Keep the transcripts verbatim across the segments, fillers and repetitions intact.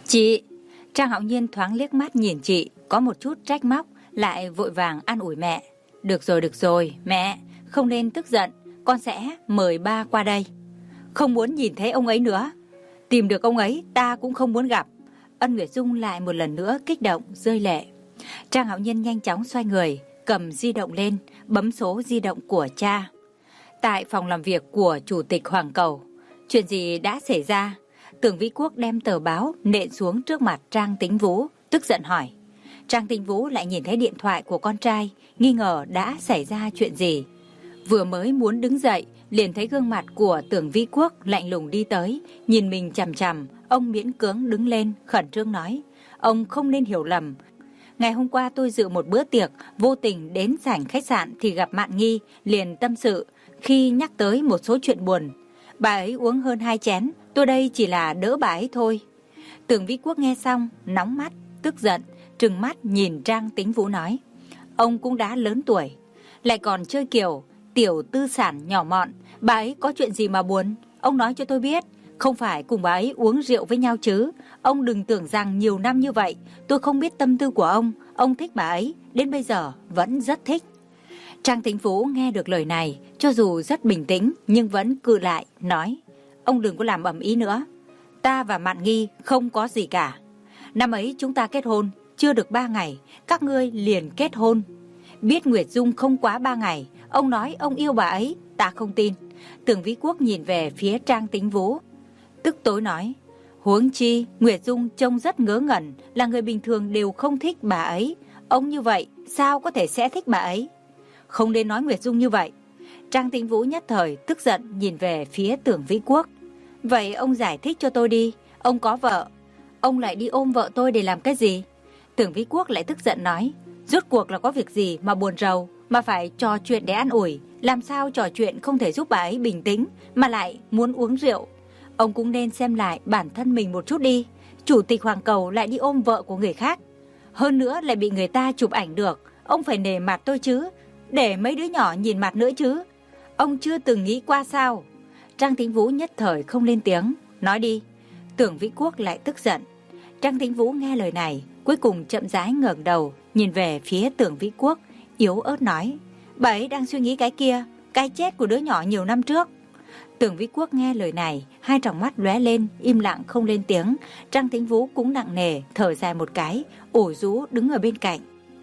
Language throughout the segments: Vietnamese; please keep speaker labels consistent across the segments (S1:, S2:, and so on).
S1: Chị! Trang Hạo Nhiên thoáng liếc mắt nhìn chị, có một chút trách móc, lại vội vàng an ủi mẹ. Được rồi, được rồi, mẹ, không nên tức giận, con sẽ mời ba qua đây. Không muốn nhìn thấy ông ấy nữa. Tìm được ông ấy, ta cũng không muốn gặp. Ân Nguyệt Dung lại một lần nữa kích động, rơi lệ. Trang Hạo Nhiên nhanh chóng xoay người, cầm di động lên, bấm số di động của cha. Tại phòng làm việc của Chủ tịch Hoàng Cầu, chuyện gì đã xảy ra? Tưởng Vĩ Quốc đem tờ báo nện xuống trước mặt Trang Tĩnh Vũ, tức giận hỏi. Trang Tĩnh Vũ lại nhìn thấy điện thoại của con trai, nghi ngờ đã xảy ra chuyện gì. Vừa mới muốn đứng dậy, liền thấy gương mặt của Tưởng Vĩ Quốc lạnh lùng đi tới, nhìn mình chằm chằm. Ông miễn cưỡng đứng lên, khẩn trương nói. Ông không nên hiểu lầm. Ngày hôm qua tôi dự một bữa tiệc, vô tình đến sảnh khách sạn thì gặp Mạn Nghi, liền tâm sự. Khi nhắc tới một số chuyện buồn, bà ấy uống hơn hai chén, tôi đây chỉ là đỡ bà ấy thôi. Tưởng Vĩ Quốc nghe xong, nóng mắt, tức giận, trừng mắt nhìn Trang Tĩnh Vũ nói. Ông cũng đã lớn tuổi, lại còn chơi kiểu tiểu tư sản nhỏ mọn, bà ấy có chuyện gì mà buồn? Ông nói cho tôi biết, không phải cùng bà ấy uống rượu với nhau chứ. Ông đừng tưởng rằng nhiều năm như vậy, tôi không biết tâm tư của ông. Ông thích bà ấy, đến bây giờ vẫn rất thích. Trang Tĩnh Vũ nghe được lời này, cho dù rất bình tĩnh, nhưng vẫn cự lại, nói. Ông đừng có làm ầm ĩ nữa. Ta và Mạn Nghi không có gì cả. Năm ấy chúng ta kết hôn, chưa được ba ngày, các ngươi liền kết hôn. Biết Nguyệt Dung không quá ba ngày, ông nói ông yêu bà ấy, ta không tin. Tưởng Vĩ Quốc nhìn về phía Trang Tĩnh Vũ, tức tối nói. Huống chi, Nguyệt Dung trông rất ngớ ngẩn, là người bình thường đều không thích bà ấy. Ông như vậy, sao có thể sẽ thích bà ấy? Không nên nói Nguyệt Dung như vậy. Trang Tĩnh Vũ nhất thời tức giận nhìn về phía Tưởng Vĩ Quốc. Vậy ông giải thích cho tôi đi, ông có vợ, ông lại đi ôm vợ tôi để làm cái gì? Tưởng Vĩ Quốc lại tức giận nói. Rốt cuộc là có việc gì mà buồn rầu, mà phải trò chuyện để an ủi? Làm sao trò chuyện không thể giúp bà ấy bình tĩnh, mà lại muốn uống rượu? Ông cũng nên xem lại bản thân mình một chút đi. Chủ tịch Hoàng Cầu lại đi ôm vợ của người khác, hơn nữa lại bị người ta chụp ảnh được. Ông phải nể mặt tôi chứ, để mấy đứa nhỏ nhìn mặt nữa chứ. Ông chưa từng nghĩ qua sao? Trang Tĩnh Vũ nhất thời không lên tiếng. Nói đi. Tưởng Vĩ Quốc lại tức giận. Trang Tĩnh Vũ nghe lời này, cuối cùng chậm rãi ngẩng đầu, nhìn về phía Tưởng Vĩ Quốc, yếu ớt nói. Bà ấy đang suy nghĩ cái kia, cái chết của đứa nhỏ nhiều năm trước. Tưởng Vĩ Quốc nghe lời này, hai tròng mắt lóe lên, im lặng không lên tiếng. Trang Tĩnh Vũ cũng nặng nề, thở dài một cái, ủ rũ đứng ở bên cạnh.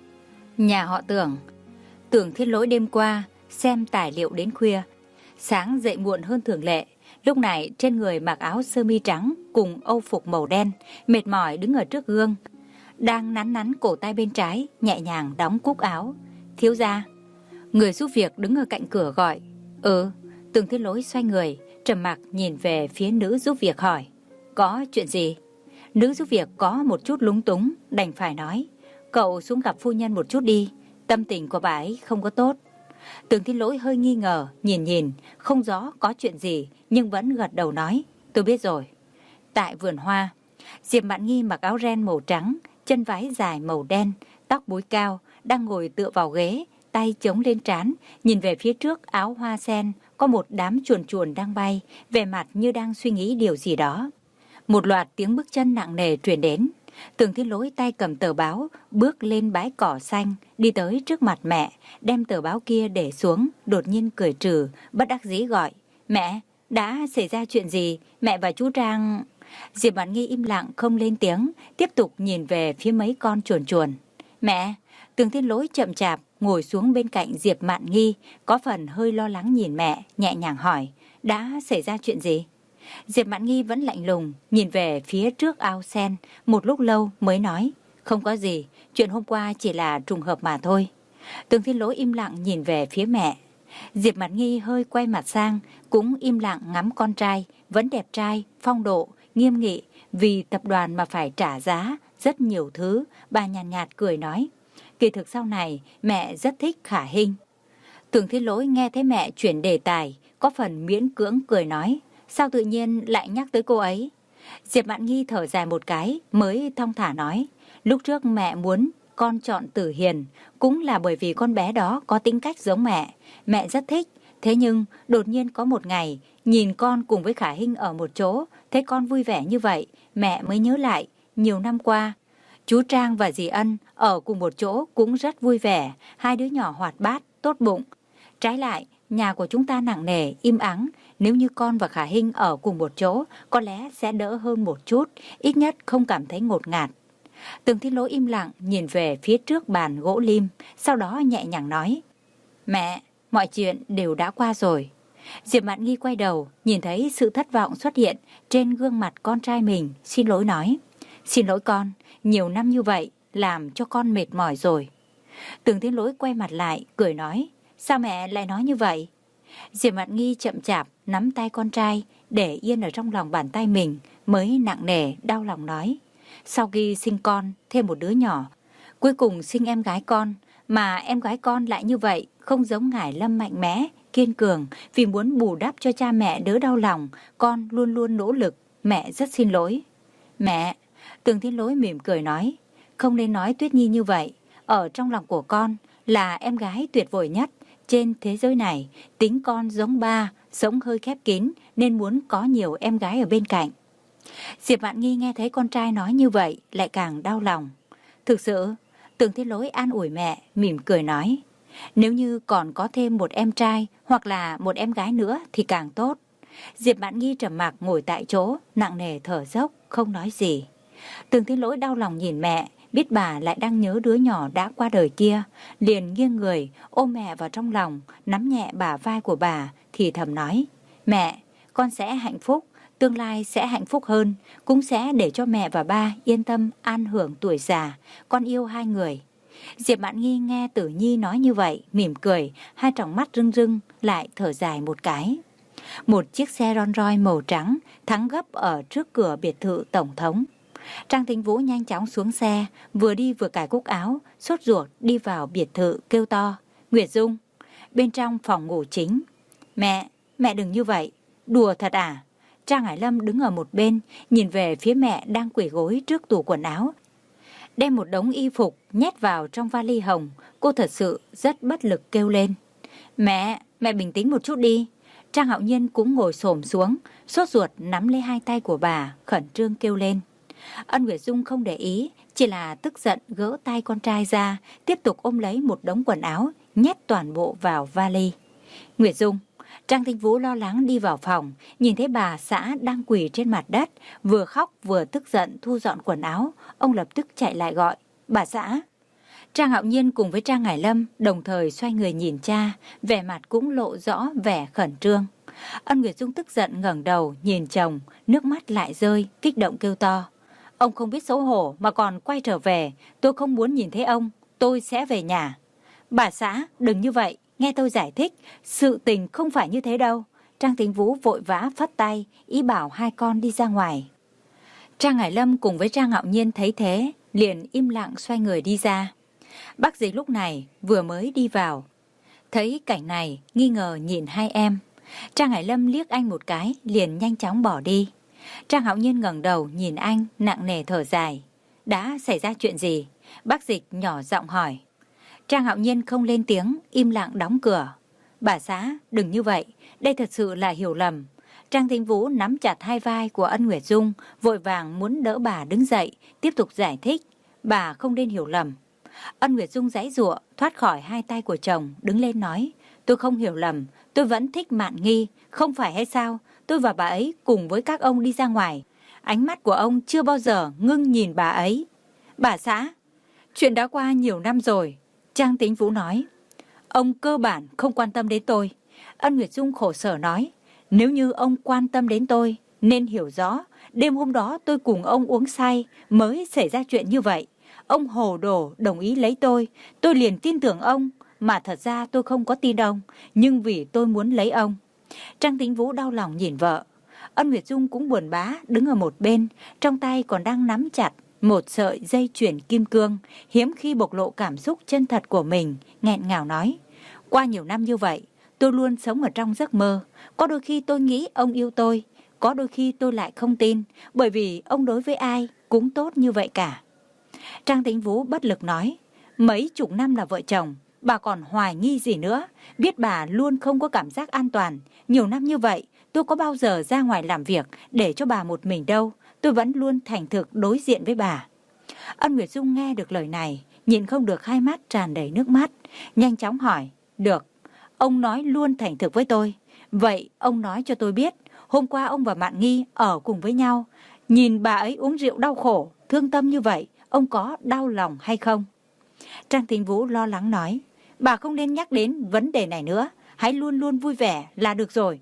S1: Nhà họ Tưởng. Tưởng Thiên Lỗi đêm qua xem tài liệu đến khuya, sáng dậy muộn hơn thường lệ. Lúc này trên người mặc áo sơ mi trắng cùng âu phục màu đen, mệt mỏi đứng ở trước gương, đang nắn nắn cổ tay bên trái, nhẹ nhàng đóng cúc áo. Thiếu gia. Người giúp việc đứng ở cạnh cửa gọi. Ừ. Tưởng Thiên Lỗi xoay người, trầm mặc nhìn về phía nữ giúp việc hỏi. Có chuyện gì? Nữ giúp việc có một chút lúng túng, đành phải nói. Cậu xuống gặp phu nhân một chút đi, tâm tình của bà ấy không có tốt. Tưởng Thiên Lỗi hơi nghi ngờ, nhìn nhìn, không rõ có chuyện gì, nhưng vẫn gật đầu nói. Tôi biết rồi. Tại vườn hoa, Diệp Mạn Nghi mặc áo ren màu trắng, chân váy dài màu đen, tóc búi cao, đang ngồi tựa vào ghế, tay chống lên trán, nhìn về phía trước áo hoa sen, có một đám chuồn chuồn đang bay, vẻ mặt như đang suy nghĩ điều gì đó. Một loạt tiếng bước chân nặng nề truyền đến. Tưởng Thiên Lỗi tay cầm tờ báo, bước lên bãi cỏ xanh, đi tới trước mặt mẹ, đem tờ báo kia để xuống, đột nhiên cười trừ, bất đắc dĩ gọi. Mẹ, đã xảy ra chuyện gì? Mẹ và chú Trang... Diệp Mạn Nghi im lặng không lên tiếng, tiếp tục nhìn về phía mấy con chuồn chuồn. Mẹ! Tưởng Thiên Lỗi chậm chạp ngồi xuống bên cạnh Diệp Mạn Nghi, có phần hơi lo lắng nhìn mẹ, nhẹ nhàng hỏi. Đã xảy ra chuyện gì? Diệp Mạn Nghi vẫn lạnh lùng, nhìn về phía trước ao sen, một lúc lâu mới nói. Không có gì, chuyện hôm qua chỉ là trùng hợp mà thôi. Tưởng Thiên Lỗi im lặng nhìn về phía mẹ. Diệp Mạn Nghi hơi quay mặt sang, cũng im lặng ngắm con trai, vẫn đẹp trai, phong độ, nghiêm nghị, vì tập đoàn mà phải trả giá rất nhiều thứ. Bà nhàn nhạt, nhạt cười nói. Kỳ thực sau này mẹ rất thích Khả Hinh. Tưởng Thiên Lỗi nghe thấy mẹ chuyển đề tài, có phần miễn cưỡng cười nói. Sao tự nhiên lại nhắc tới cô ấy? Diệp Mạn Nghi thở dài một cái, mới thong thả nói. Lúc trước mẹ muốn con chọn Tử Hiền, cũng là bởi vì con bé đó có tính cách giống mẹ. Mẹ rất thích. Thế nhưng đột nhiên có một ngày, nhìn con cùng với Khả Hinh ở một chỗ, thấy con vui vẻ như vậy, mẹ mới nhớ lại, nhiều năm qua, chú Trang và dì Ân ở cùng một chỗ cũng rất vui vẻ, hai đứa nhỏ hoạt bát, tốt bụng. Trái lại, nhà của chúng ta nặng nề, im ắng, nếu như con và Khả Hinh ở cùng một chỗ, có lẽ sẽ đỡ hơn một chút, ít nhất không cảm thấy ngột ngạt. Tường Thiên Lỗi im lặng nhìn về phía trước bàn gỗ lim, sau đó nhẹ nhàng nói: Mẹ, mọi chuyện đều đã qua rồi. Diệp Mạn Nghi quay đầu, nhìn thấy sự thất vọng xuất hiện trên gương mặt con trai mình, xin lỗi nói: Xin lỗi con, nhiều năm như vậy, làm cho con mệt mỏi rồi. Tường Thiên Lỗi quay mặt lại, cười nói: Sao mẹ lại nói như vậy? Diệp Mạn Nghi chậm chạp nắm tay con trai, để yên ở trong lòng bàn tay mình, mới nặng nề, đau lòng nói: Sau khi sinh con, thêm một đứa nhỏ, cuối cùng sinh em gái con, mà em gái con lại như vậy, không giống Ngải Lâm mạnh mẽ, kiên cường, vì muốn bù đắp cho cha mẹ đỡ đau lòng, con luôn luôn nỗ lực, mẹ rất xin lỗi. Mẹ, Tường Thiên Lỗi mỉm cười nói: Không nên nói Tuyết Nhi như vậy, ở trong lòng của con là em gái tuyệt vời nhất trên thế giới này, tính con giống ba, sống hơi khép kín nên muốn có nhiều em gái ở bên cạnh. Diệp Mạn Nghi nghe thấy con trai nói như vậy lại càng đau lòng. Thực sự, Tường Thiên Lỗi an ủi mẹ, mỉm cười nói: Nếu như còn có thêm một em trai hoặc là một em gái nữa thì càng tốt. Diệp Mạn Nghi trầm mặc ngồi tại chỗ, nặng nề thở dốc, không nói gì. Tường Thiên Lỗi đau lòng nhìn mẹ, biết bà lại đang nhớ đứa nhỏ đã qua đời kia, liền nghiêng người ôm mẹ vào trong lòng, nắm nhẹ bả vai của bà, thì thầm nói: Mẹ, con sẽ hạnh phúc, tương lai sẽ hạnh phúc hơn, cũng sẽ để cho mẹ và ba yên tâm an hưởng tuổi già, con yêu hai người. Diệp Mạn Nghi nghe Tử Nhi nói như vậy, mỉm cười, hai tròng mắt rưng rưng, lại thở dài một cái. Một chiếc xe Rolls Royce màu trắng thắng gấp ở trước cửa biệt thự tổng thống. Trang Thính Vũ nhanh chóng xuống xe, vừa đi vừa cài cúc áo, sốt ruột đi vào biệt thự kêu to: Nguyệt Dung! Bên trong phòng ngủ chính. Mẹ, mẹ đừng như vậy, đùa thật à? Trang Hải Lâm đứng ở một bên, nhìn về phía mẹ đang quỳ gối trước tủ quần áo, đem một đống y phục nhét vào trong vali hồng. Cô thật sự rất bất lực kêu lên: Mẹ, mẹ bình tĩnh một chút đi. Trang Hạo Nhiên cũng ngồi xổm xuống, sốt ruột nắm lấy hai tay của bà, khẩn trương kêu lên. Ân Nguyệt Dung không để ý, chỉ là tức giận gỡ tay con trai ra, tiếp tục ôm lấy một đống quần áo, nhét toàn bộ vào vali. Nguyệt Dung! Trang Thính Vũ lo lắng đi vào phòng, nhìn thấy bà xã đang quỳ trên mặt đất, vừa khóc vừa tức giận thu dọn quần áo. Ông lập tức chạy lại gọi: Bà xã! Trang Hạo Nhiên cùng với Trang Hải Lâm đồng thời xoay người nhìn cha, vẻ mặt cũng lộ rõ vẻ khẩn trương. Ân Nguyệt Dung tức giận ngẩng đầu nhìn chồng, nước mắt lại rơi, kích động kêu to: Ông không biết xấu hổ mà còn quay trở về, tôi không muốn nhìn thấy ông, tôi sẽ về nhà. Bà xã, đừng như vậy, nghe tôi giải thích, sự tình không phải như thế đâu. Trang Thính Vũ vội vã phất tay, ý bảo hai con đi ra ngoài. Trang Hải Lâm cùng với Trang Hạo Nhiên thấy thế, liền im lặng xoay người đi ra. Bác dì lúc này vừa mới đi vào, thấy cảnh này nghi ngờ nhìn hai em. Trang Hải Lâm liếc anh một cái, liền nhanh chóng bỏ đi. Trang Hạo Nhiên ngẩng đầu nhìn anh, nặng nề thở dài. Đã xảy ra chuyện gì? Bác Dịch nhỏ giọng hỏi. Trang Hạo Nhiên không lên tiếng, im lặng đóng cửa. Bà xã, đừng như vậy, đây thật sự là hiểu lầm. Trang Thính Vũ nắm chặt hai vai của Ân Nguyệt Dung, vội vàng muốn đỡ bà đứng dậy, tiếp tục giải thích. Bà không nên hiểu lầm. Ân Nguyệt Dung giãy giụa thoát khỏi hai tay của chồng, đứng lên nói: Tôi không hiểu lầm, tôi vẫn thích Mạn Nghi, không phải hay sao? Tôi và bà ấy cùng với các ông đi ra ngoài, ánh mắt của ông chưa bao giờ ngưng nhìn bà ấy. Bà xã, chuyện đã qua nhiều năm rồi. Trang Thính Vũ nói. Ông cơ bản không quan tâm đến tôi. Ân Nguyệt Dung khổ sở nói. Nếu như ông quan tâm đến tôi, nên hiểu rõ, đêm hôm đó tôi cùng ông uống say mới xảy ra chuyện như vậy. Ông hồ đồ đồng ý lấy tôi, tôi liền tin tưởng ông, mà thật ra tôi không có tin ông, nhưng vì tôi muốn lấy ông. Trang Thính Vũ đau lòng nhìn vợ. Ân Nguyệt Dung cũng buồn bã đứng ở một bên, trong tay còn đang nắm chặt một sợi dây chuyền kim cương, hiếm khi bộc lộ cảm xúc chân thật của mình, nghẹn ngào nói. Qua nhiều năm như vậy, tôi luôn sống ở trong giấc mơ. Có đôi khi tôi nghĩ ông yêu tôi, có đôi khi tôi lại không tin, bởi vì ông đối với ai cũng tốt như vậy cả. Trang Thính Vũ bất lực nói. Mấy chục năm là vợ chồng, bà còn hoài nghi gì nữa? Biết bà luôn không có cảm giác an toàn. Nhiều năm như vậy, tôi có bao giờ ra ngoài làm việc để cho bà một mình đâu. tôi vẫn luôn thành thực đối diện với bà. Ân Nguyệt Dung nghe được lời này, nhìn không được hai mắt tràn đầy nước mắt, nhanh chóng hỏi, được, ông nói luôn thành thực với tôi. Vậy ông nói cho tôi biết, hôm qua ông và Mạn Nghi ở cùng với nhau, nhìn bà ấy uống rượu đau khổ, thương tâm như vậy, ông có đau lòng hay không? Trang Tín Vũ lo lắng nói, bà không nên nhắc đến vấn đề này nữa, hãy luôn luôn vui vẻ là được rồi.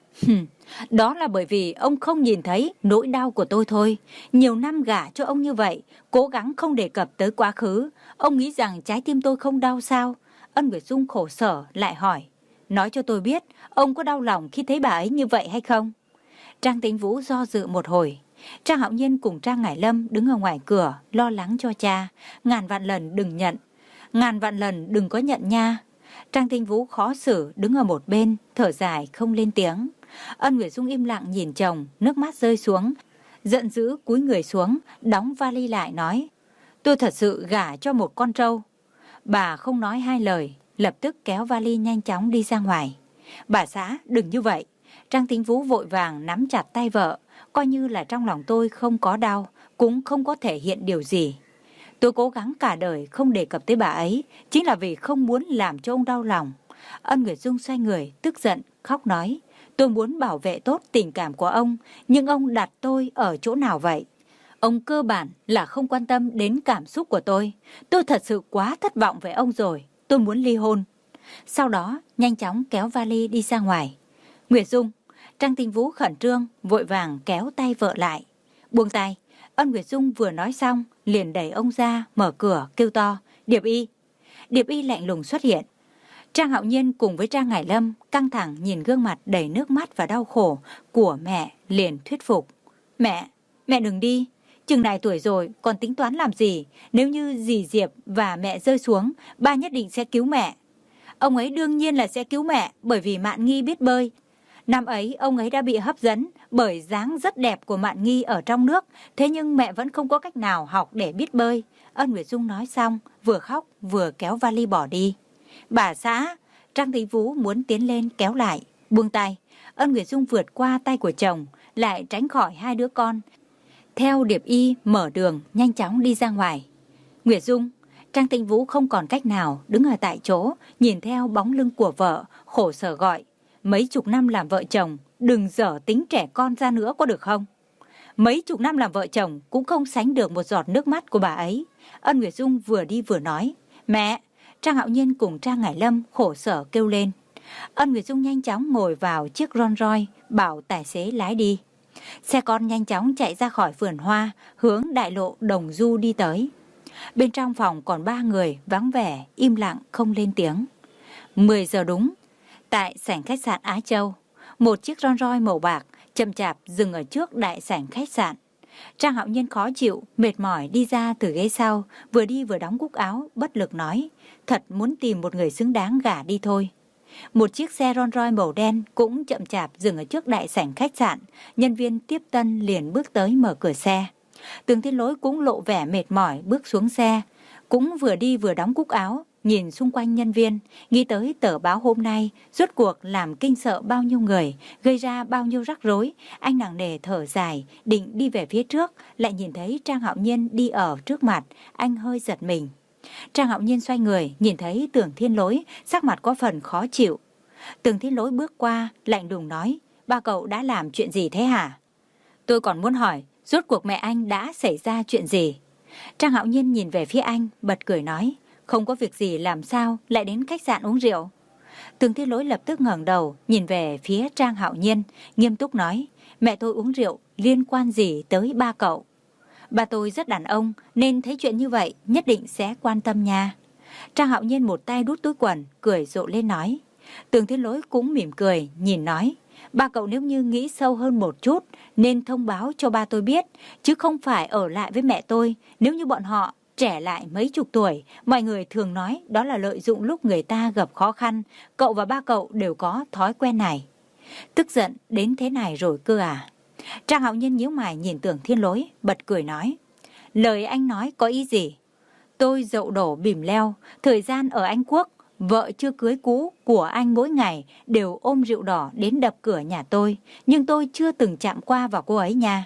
S1: Đó là bởi vì ông không nhìn thấy nỗi đau của tôi thôi. Nhiều năm gả cho ông như vậy, cố gắng không đề cập tới quá khứ. Ông nghĩ rằng trái tim tôi không đau sao? Ân Nguyệt Dung khổ sở lại hỏi, nói cho tôi biết, ông có đau lòng khi thấy bà ấy như vậy hay không? Trang Tín Vũ do dự một hồi. Trang Hạo Nhiên cùng Trang Ngải Lâm đứng ở ngoài cửa, lo lắng cho cha. Ngàn vạn lần đừng nhận, ngàn vạn lần đừng có nhận nha. Trang Tín Vũ khó xử đứng ở một bên, thở dài không lên tiếng. Ân Nguyệt Dung im lặng nhìn chồng, nước mắt rơi xuống, giận dữ cúi người xuống, đóng vali lại nói, tôi thật sự gả cho một con trâu. Bà không nói hai lời, lập tức kéo vali nhanh chóng đi ra ngoài. Bà xã, đừng như vậy. Trang Tín Vũ vội vàng nắm chặt tay vợ, coi như là trong lòng tôi không có đau, cũng không có thể hiện điều gì. Tôi cố gắng cả đời không đề cập tới bà ấy, chính là vì không muốn làm cho ông đau lòng. Ân Nguyệt Dung xoay người, tức giận, khóc nói, tôi muốn bảo vệ tốt tình cảm của ông, nhưng ông đặt tôi ở chỗ nào vậy? Ông cơ bản là không quan tâm đến cảm xúc của tôi. Tôi thật sự quá thất vọng với ông rồi, tôi muốn ly hôn. Sau đó, nhanh chóng kéo vali đi ra ngoài. Nguyệt Dung, Trang Tín Vũ khẩn trương, vội vàng kéo tay vợ lại. Buông tay, Ân Nguyệt Dung vừa nói xong, liền đẩy ông ra, mở cửa, kêu to, Điệp Y. Điệp Y lạnh lùng xuất hiện. Trang Hạo Nhiên cùng với Trang Ngải Lâm căng thẳng nhìn gương mặt đầy nước mắt và đau khổ của mẹ, liền thuyết phục. Mẹ, mẹ đừng đi, chừng này tuổi rồi còn tính toán làm gì? Nếu như dì Diệp và mẹ rơi xuống, ba nhất định sẽ cứu mẹ. Ông ấy đương nhiên là sẽ cứu mẹ, bởi vì Mạn Nghi biết bơi. Năm ấy ông ấy đã bị hấp dẫn bởi dáng rất đẹp của Mạn Nghi ở trong nước, thế nhưng mẹ vẫn không có cách nào học để biết bơi. Ân Nguyệt Dung nói xong, vừa khóc vừa kéo vali bỏ đi. Bà xã, Trang Tín Vũ muốn tiến lên kéo lại, buông tay. Ân Nguyệt Dung vượt qua tay của chồng, lại tránh khỏi hai đứa con. Theo Điệp Y mở đường, nhanh chóng đi ra ngoài. Nguyệt Dung, Trang Tín Vũ không còn cách nào, đứng ở tại chỗ, nhìn theo bóng lưng của vợ, khổ sở gọi. Mấy chục năm làm vợ chồng, đừng dở tính trẻ con ra nữa có được không? Mấy chục năm làm vợ chồng cũng không sánh được một giọt nước mắt của bà ấy. Ân Nguyệt Dung vừa đi vừa nói, mẹ. Trang Hạo Nhiên cùng Trang Ngải Lâm khổ sở kêu lên. Ân Nguyệt Dung nhanh chóng ngồi vào chiếc Rolls Royce, bảo tài xế lái đi. Xe con nhanh chóng chạy ra khỏi vườn hoa, hướng đại lộ Đồng Du đi tới. Bên trong phòng còn ba người, vắng vẻ, im lặng không lên tiếng. mười giờ đúng, tại sảnh khách sạn Á Châu, một chiếc Rolls Royce màu bạc chậm chạp dừng ở trước đại sảnh khách sạn. Trang Hạo Nhiên khó chịu, mệt mỏi đi ra từ ghế sau, vừa đi vừa đóng cúc áo, bất lực nói, thật muốn tìm một người xứng đáng gả đi thôi. Một chiếc xe Rolls Royce màu đen cũng chậm chạp dừng ở trước đại sảnh khách sạn, nhân viên tiếp tân liền bước tới mở cửa xe. Tường Thiên Lỗi cũng lộ vẻ mệt mỏi bước xuống xe, cũng vừa đi vừa đóng cúc áo, nhìn xung quanh nhân viên, nghĩ tới tờ báo hôm nay, rốt cuộc làm kinh sợ bao nhiêu người, gây ra bao nhiêu rắc rối. Anh nặng nề thở dài, định đi về phía trước, lại nhìn thấy Trang Hạo Nhiên đi ở trước mặt, anh hơi giật mình. Trang Hạo Nhiên xoay người, nhìn thấy Tường Thiên Lỗi, sắc mặt có phần khó chịu. Tường Thiên Lỗi bước qua, lạnh lùng nói, ba cậu đã làm chuyện gì thế hả? Tôi còn muốn hỏi, rốt cuộc mẹ anh đã xảy ra chuyện gì? Trang Hạo Nhiên nhìn về phía anh, bật cười nói, không có việc gì làm sao lại đến khách sạn uống rượu. Tường Thiên Lỗi lập tức ngẩng đầu, nhìn về phía Trang Hạo Nhiên, nghiêm túc nói, mẹ tôi uống rượu, liên quan gì tới ba cậu? Ba tôi rất đàn ông, nên thấy chuyện như vậy nhất định sẽ quan tâm nha. Trang Hạo Nhiên một tay đút túi quần, cười rộ lên nói. Tường Thiên Lỗi cũng mỉm cười, nhìn nói, ba cậu nếu như nghĩ sâu hơn một chút, nên thông báo cho ba tôi biết, chứ không phải ở lại với mẹ tôi. Nếu như bọn họ trẻ lại mấy chục tuổi, mọi người thường nói đó là lợi dụng lúc người ta gặp khó khăn. Cậu và ba cậu đều có thói quen này. Tức giận đến thế này rồi cơ à? Trang Hạo Nhiên nhíu mày nhìn Tường Thiên Lỗi, bật cười nói, lời anh nói có ý gì? Tôi dậu đổ bìm leo, thời gian ở Anh Quốc, vợ chưa cưới cũ của anh mỗi ngày đều ôm rượu đỏ đến đập cửa nhà tôi, nhưng tôi chưa từng chạm qua vào cô ấy nha.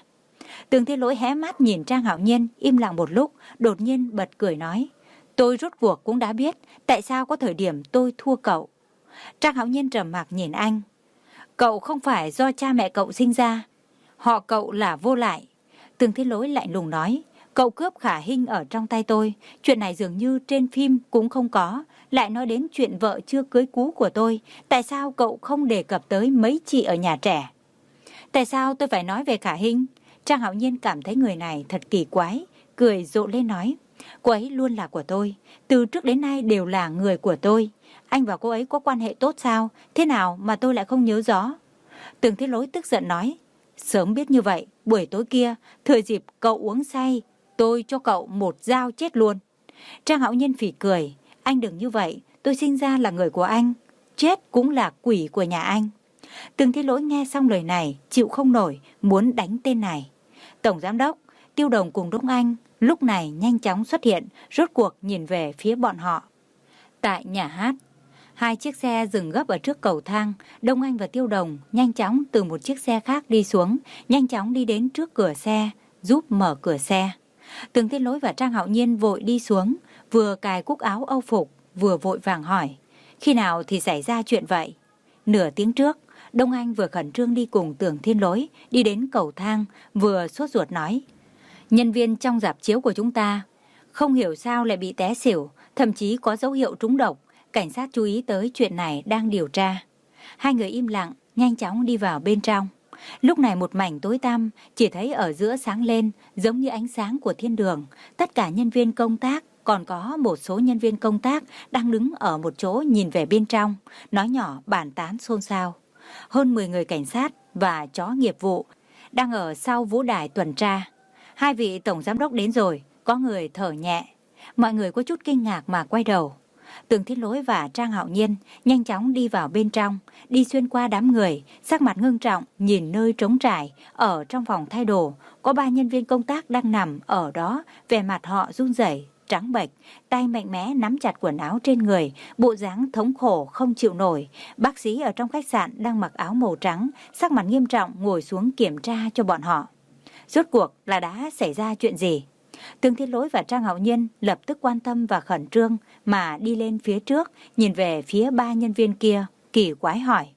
S1: Tường Thiên Lỗi hé mắt nhìn Trang Hạo Nhiên, im lặng một lúc, đột nhiên bật cười nói, tôi rốt cuộc cũng đã biết tại sao có thời điểm tôi thua cậu. Trang Hạo Nhiên trầm mặc nhìn anh. Cậu không phải do cha mẹ cậu sinh ra, họ cậu là Vô Lại. Tường Thiên Lỗi lạnh lùng nói, cậu cướp Khả Hinh ở trong tay tôi, chuyện này dường như trên phim cũng không có, lại nói đến chuyện vợ chưa cưới cú của tôi, tại sao cậu không đề cập tới mấy chị ở nhà trẻ? Tại sao tôi phải nói về Khả Hinh? Trang Hạo Nhiên cảm thấy người này thật kỳ quái, cười rộ lên nói, cô ấy luôn là của tôi, từ trước đến nay đều là người của tôi. Anh và cô ấy có quan hệ tốt sao? Thế nào mà tôi lại không nhớ rõ? Tường Thiên Lỗi tức giận nói, sớm biết như vậy, buổi tối kia, thời dịp cậu uống say, tôi cho cậu một dao chết luôn. Trang Hạo Nhiên phì cười, anh đừng như vậy, tôi sinh ra là người của anh, chết cũng là quỷ của nhà anh. Tường Thiên Lỗi nghe xong lời này, chịu không nổi, muốn đánh tên này. Tổng giám đốc, Tiêu Đồng cùng Đông Anh lúc này nhanh chóng xuất hiện, rốt cuộc nhìn về phía bọn họ. Tại nhà hát, hai chiếc xe dừng gấp ở trước cầu thang. Đông Anh và Tiêu Đồng nhanh chóng từ một chiếc xe khác đi xuống, nhanh chóng đi đến trước cửa xe, giúp mở cửa xe. Tường Thiên Lỗi và Trang Hạo Nhiên vội đi xuống, vừa cài cúc áo âu phục, vừa vội vàng hỏi, khi nào thì xảy ra chuyện vậy? Nửa tiếng trước. Đông Anh vừa khẩn trương đi cùng Tường Thiên Lỗi, đi đến cầu thang, vừa sốt ruột nói, nhân viên trong rạp chiếu của chúng ta không hiểu sao lại bị té xỉu, thậm chí có dấu hiệu trúng độc. Cảnh sát chú ý tới chuyện này đang điều tra. Hai người im lặng, nhanh chóng đi vào bên trong. Lúc này một mảnh tối tăm, chỉ thấy ở giữa sáng lên, giống như ánh sáng của thiên đường. Tất cả nhân viên công tác, còn có một số nhân viên công tác đang đứng ở một chỗ nhìn về bên trong, nói nhỏ bàn tán xôn xao. Hơn mười người cảnh sát và chó nghiệp vụ đang ở sau vũ đài tuần tra. Hai vị tổng giám đốc đến rồi, có người thở nhẹ. Mọi người có chút kinh ngạc mà quay đầu. Tường Thiên Lỗi và Trang Hạo Nhiên nhanh chóng đi vào bên trong, đi xuyên qua đám người, sắc mặt ngưng trọng nhìn nơi trống trải. Ở trong phòng thay đồ, có ba nhân viên công tác đang nằm ở đó, vẻ mặt họ run rẩy, trắng bệch, tay mạnh mẽ nắm chặt quần áo trên người, bộ dáng thống khổ không chịu nổi. Bác sĩ ở trong khách sạn đang mặc áo màu trắng, sắc mặt nghiêm trọng ngồi xuống kiểm tra cho bọn họ. Rốt cuộc là đã xảy ra chuyện gì? Tường Thiên Lỗi và Trang Hạo Nhiên lập tức quan tâm và khẩn trương mà đi lên phía trước, nhìn về phía ba nhân viên kia, kỳ quái hỏi.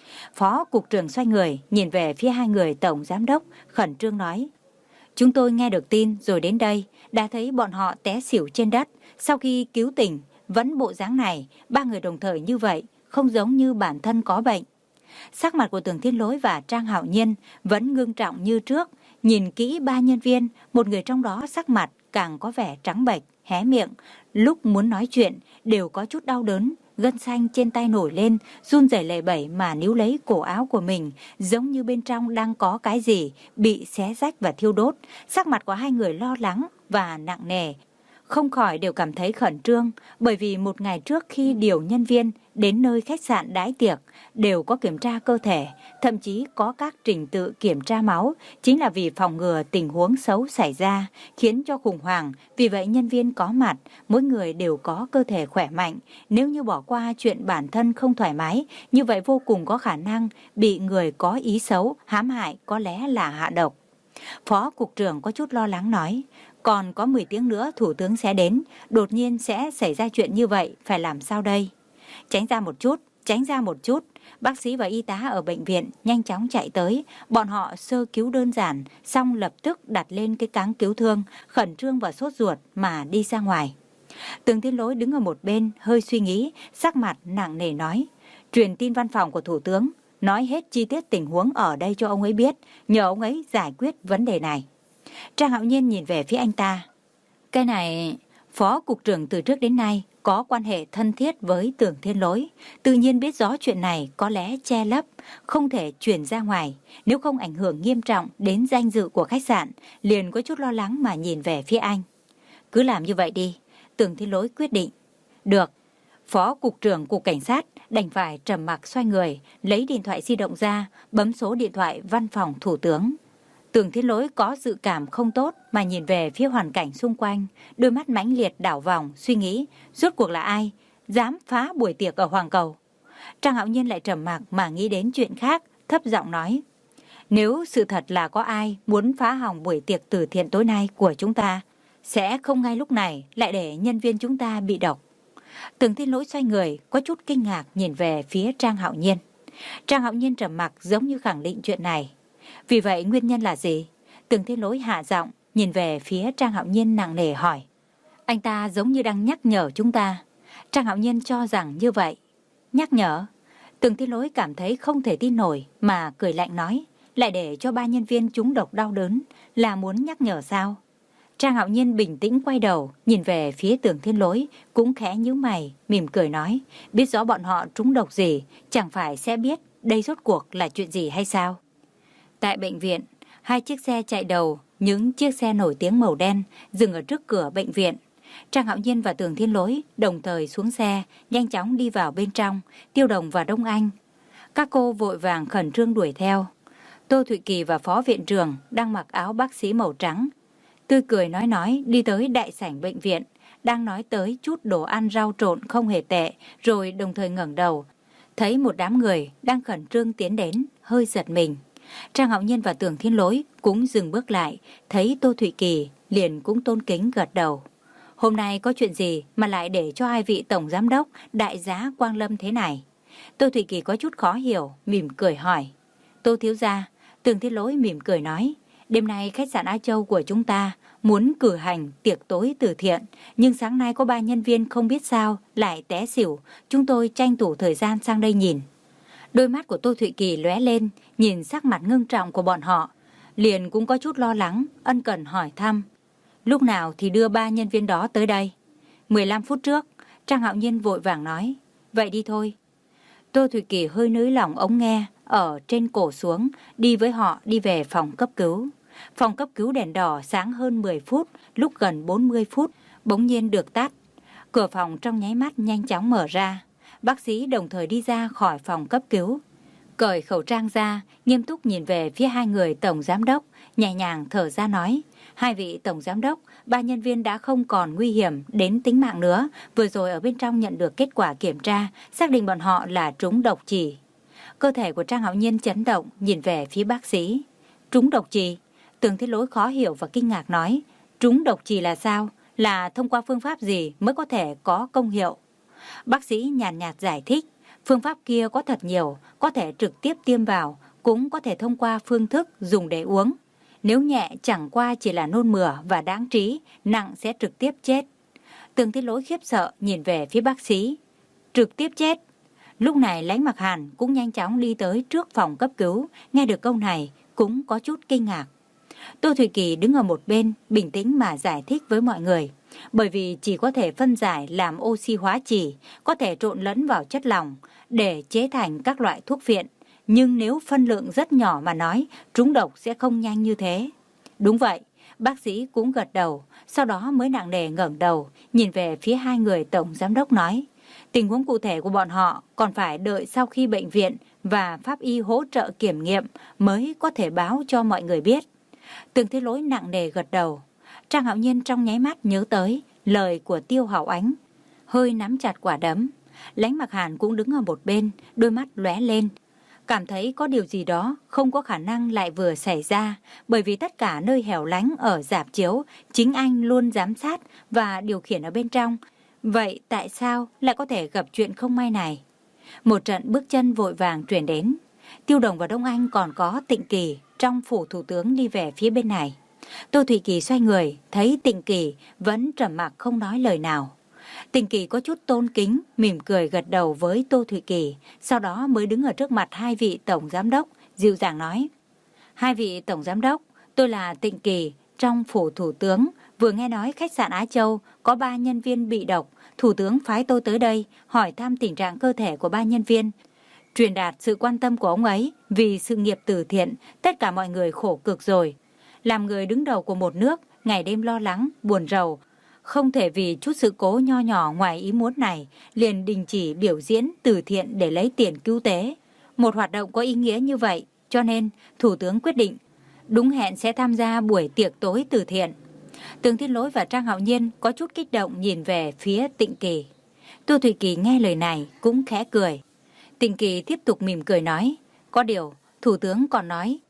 S1: Phó cục trưởng xoay người, nhìn về phía hai người tổng giám đốc, khẩn trương nói. Chúng tôi nghe được tin rồi đến đây, đã thấy bọn họ té xỉu trên đất. Sau khi cứu tỉnh, vẫn bộ dáng này, ba người đồng thời như vậy, không giống như bản thân có bệnh. Sắc mặt của Tường Thiên Lỗi và Trang Hạo Nhiên vẫn ngưng trọng như trước. Nhìn kỹ ba nhân viên, một người trong đó sắc mặt càng có vẻ trắng bệch, hé miệng. Lúc muốn nói chuyện đều có chút đau đớn, gân xanh trên tay nổi lên, run rẩy lẩy bẩy mà níu lấy cổ áo của mình, giống như bên trong đang có cái gì bị xé rách và thiêu đốt. Sắc mặt của hai người lo lắng và nặng nề, không khỏi đều cảm thấy khẩn trương, bởi vì một ngày trước khi điều nhân viên đến nơi khách sạn đãi tiệc đều có kiểm tra cơ thể, thậm chí có các trình tự kiểm tra máu, chính là vì phòng ngừa tình huống xấu xảy ra, khiến cho khủng hoảng. Vì vậy nhân viên có mặt, mỗi người đều có cơ thể khỏe mạnh. Nếu như bỏ qua chuyện bản thân không thoải mái, như vậy vô cùng có khả năng bị người có ý xấu, hãm hại, có lẽ là hạ độc. Phó cục trưởng có chút lo lắng nói, còn có mười tiếng nữa thủ tướng sẽ đến, đột nhiên sẽ xảy ra chuyện như vậy, phải làm sao đây? Tránh ra một chút, tránh ra một chút. Bác sĩ và y tá ở bệnh viện nhanh chóng chạy tới, bọn họ sơ cứu đơn giản, xong lập tức đặt lên cái cáng cứu thương, khẩn trương và sốt ruột mà đi ra ngoài. Tường Thiên Lỗi đứng ở một bên, hơi suy nghĩ, sắc mặt nặng nề nói, truyền tin văn phòng của thủ tướng, nói hết chi tiết tình huống ở đây cho ông ấy biết, nhờ ông ấy giải quyết vấn đề này. Trang Hạo Nhiên nhìn về phía anh ta. Cái này, Phó cục trưởng từ trước đến nay có quan hệ thân thiết với Tường Thiên Lỗi, tự nhiên biết rõ chuyện này có lẽ che lấp, không thể truyền ra ngoài, nếu không ảnh hưởng nghiêm trọng đến danh dự của khách sạn, liền có chút lo lắng mà nhìn về phía anh. Cứ làm như vậy đi, Tường Thiên Lỗi quyết định. Được. Phó cục trưởng cục cảnh sát đành phải trầm mặc xoay người, lấy điện thoại di động ra, bấm số điện thoại văn phòng thủ tướng. Tường Thiên Lỗi có dự cảm không tốt mà nhìn về phía hoàn cảnh xung quanh, đôi mắt mãnh liệt đảo vòng, suy nghĩ, rốt cuộc là ai dám phá buổi tiệc ở Hoàng Cầu. Trang Hạo Nhiên lại trầm mặc mà nghĩ đến chuyện khác, thấp giọng nói, Nếu sự thật là có ai muốn phá hỏng buổi tiệc từ thiện tối nay của chúng ta, sẽ không ngay lúc này lại để nhân viên chúng ta bị độc. Tưởng Thiên Lỗi xoay người, có chút kinh ngạc nhìn về phía Trang Hạo Nhiên. Trang Hạo Nhiên trầm mặc giống như khẳng định chuyện này. Vì vậy nguyên nhân là gì? Tưởng Thiên Lỗi hạ giọng, nhìn về phía Trang Hạo Nhiên nặng nề hỏi. Anh ta giống như đang nhắc nhở chúng ta. Trang Hạo Nhiên cho rằng như vậy. Nhắc nhở? Tưởng Thiên Lỗi cảm thấy không thể tin nổi mà cười lạnh nói. Lại để cho ba nhân viên trúng độc đau đớn là muốn nhắc nhở sao? Trang Hạo Nhiên bình tĩnh quay đầu, nhìn về phía Tưởng Thiên Lỗi, cũng khẽ nhíu mày, mỉm cười nói, biết rõ bọn họ trúng độc gì, chẳng phải sẽ biết đây rốt cuộc là chuyện gì hay sao? Tại bệnh viện, hai chiếc xe chạy đầu, những chiếc xe nổi tiếng màu đen, dừng ở trước cửa bệnh viện. Trang Hạo Nhiên và Tưởng Thiên Lỗi đồng thời xuống xe, nhanh chóng đi vào bên trong, Tiêu Đồng và Đông Anh. Các cô vội vàng khẩn trương đuổi theo. Tô Thụy Kỳ và Phó Viện trưởng đang mặc áo bác sĩ màu trắng, tươi cười nói nói đi tới đại sảnh bệnh viện, đang nói tới chút đồ ăn rau trộn không hề tệ, rồi đồng thời ngẩng đầu, thấy một đám người đang khẩn trương tiến đến, hơi giật mình. Trang Hạo Nhiên và Tưởng Thiên Lỗi cũng dừng bước lại, thấy Tô Thụy Kỳ liền cũng tôn kính gật đầu. Hôm nay có chuyện gì mà lại để cho hai vị tổng giám đốc đại giá Quang Lâm thế này? Tô Thụy Kỳ có chút khó hiểu, mỉm cười hỏi. Tô thiếu gia. Tưởng Thiên Lỗi mỉm cười nói, đêm nay khách sạn Á Châu của chúng ta muốn cử hành tiệc tối từ thiện, nhưng sáng nay có ba nhân viên không biết sao lại té xỉu, chúng tôi tranh thủ thời gian sang đây nhìn. Đôi mắt của Tô Thụy Kỳ lóe lên, nhìn sắc mặt ngưng trọng của bọn họ, liền cũng có chút lo lắng, ân cần hỏi thăm. Lúc nào thì đưa ba nhân viên đó tới đây? mười lăm phút trước, Trang Hạo Nhiên vội vàng nói, vậy đi thôi. Tô Thụy Kỳ hơi nới lỏng ống nghe ở trên cổ xuống, đi với họ đi về phòng cấp cứu. Phòng cấp cứu đèn đỏ sáng hơn mười phút, lúc gần bốn mươi phút, bỗng nhiên được tắt. Cửa phòng trong nháy mắt nhanh chóng mở ra. Bác sĩ đồng thời đi ra khỏi phòng cấp cứu, cởi khẩu trang ra, nghiêm túc nhìn về phía hai người tổng giám đốc, nhẹ nhàng thở ra nói, hai vị tổng giám đốc, ba nhân viên đã không còn nguy hiểm đến tính mạng nữa, vừa rồi ở bên trong nhận được kết quả kiểm tra, xác định bọn họ là trúng độc trì. Cơ thể của Trang Hạo Nhiên chấn động, nhìn về phía bác sĩ. Trúng độc trì? Tưởng Thiên Lỗi khó hiểu và kinh ngạc nói, trúng độc trì là sao? Là thông qua phương pháp gì mới có thể có công hiệu? Bác sĩ nhàn nhạt, nhạt giải thích, phương pháp kia có thật nhiều, có thể trực tiếp tiêm vào, cũng có thể thông qua phương thức dùng để uống. Nếu nhẹ chẳng qua chỉ là nôn mửa và đáng trí, nặng sẽ trực tiếp chết. Tưởng Thiên Lỗi khiếp sợ nhìn về phía bác sĩ. Trực tiếp chết? Lúc này Lãnh Mặc Hàn cũng nhanh chóng đi tới trước phòng cấp cứu, nghe được câu này cũng có chút kinh ngạc. Tô Thụy Kỳ đứng ở một bên, bình tĩnh mà giải thích với mọi người. Bởi vì chỉ có thể phân giải làm oxy hóa chỉ, có thể trộn lẫn vào chất lỏng để chế thành các loại thuốc viện. Nhưng nếu phân lượng rất nhỏ mà nói, trúng độc sẽ không nhanh như thế. Đúng vậy, bác sĩ cũng gật đầu, sau đó mới nặng nề ngẩng đầu, nhìn về phía hai người tổng giám đốc nói. Tình huống cụ thể của bọn họ còn phải đợi sau khi bệnh viện và pháp y hỗ trợ kiểm nghiệm mới có thể báo cho mọi người biết. Tưởng Thiên Lỗi nặng nề gật đầu. Trang Hạo Nhiên trong nháy mắt nhớ tới lời của Tiêu Hạo Ánh, hơi nắm chặt quả đấm. Lãnh Mặc Hàn cũng đứng ở một bên, đôi mắt lóe lên, cảm thấy có điều gì đó không có khả năng lại vừa xảy ra, bởi vì tất cả nơi hẻo lánh ở rạp chiếu, chính anh luôn giám sát và điều khiển ở bên trong. Vậy tại sao lại có thể gặp chuyện không may này? Một trận bước chân vội vàng truyền đến. Tiêu Đồng và Đông Anh còn có Tịnh Kỳ trong phủ thủ tướng đi về phía bên này. Tô Thụy Kỳ xoay người, thấy Tịnh Kỳ vẫn trầm mặc không nói lời nào. Tịnh Kỳ có chút tôn kính, mỉm cười gật đầu với Tô Thụy Kỳ, sau đó mới đứng ở trước mặt hai vị tổng giám đốc, dịu dàng nói. Hai vị tổng giám đốc, tôi là Tịnh Kỳ, trong phủ thủ tướng, vừa nghe nói khách sạn Á Châu có ba nhân viên bị độc, thủ tướng phái tôi tới đây hỏi thăm tình trạng cơ thể của ba nhân viên, truyền đạt sự quan tâm của ông ấy vì sự nghiệp từ thiện, tất cả mọi người khổ cực rồi. Làm người đứng đầu của một nước, ngày đêm lo lắng, buồn rầu, không thể vì chút sự cố nho nhỏ ngoài ý muốn này liền đình chỉ biểu diễn từ thiện để lấy tiền cứu tế. Một hoạt động có ý nghĩa như vậy, cho nên thủ tướng quyết định đúng hẹn sẽ tham gia buổi tiệc tối từ thiện. Tưởng Thiên Lỗi và Trang Hạo Nhiên có chút kích động nhìn về phía Tịnh Kỳ. Tô Thụy Kỳ nghe lời này cũng khẽ cười. Tịnh Kỳ tiếp tục mỉm cười nói, có điều thủ tướng còn nói,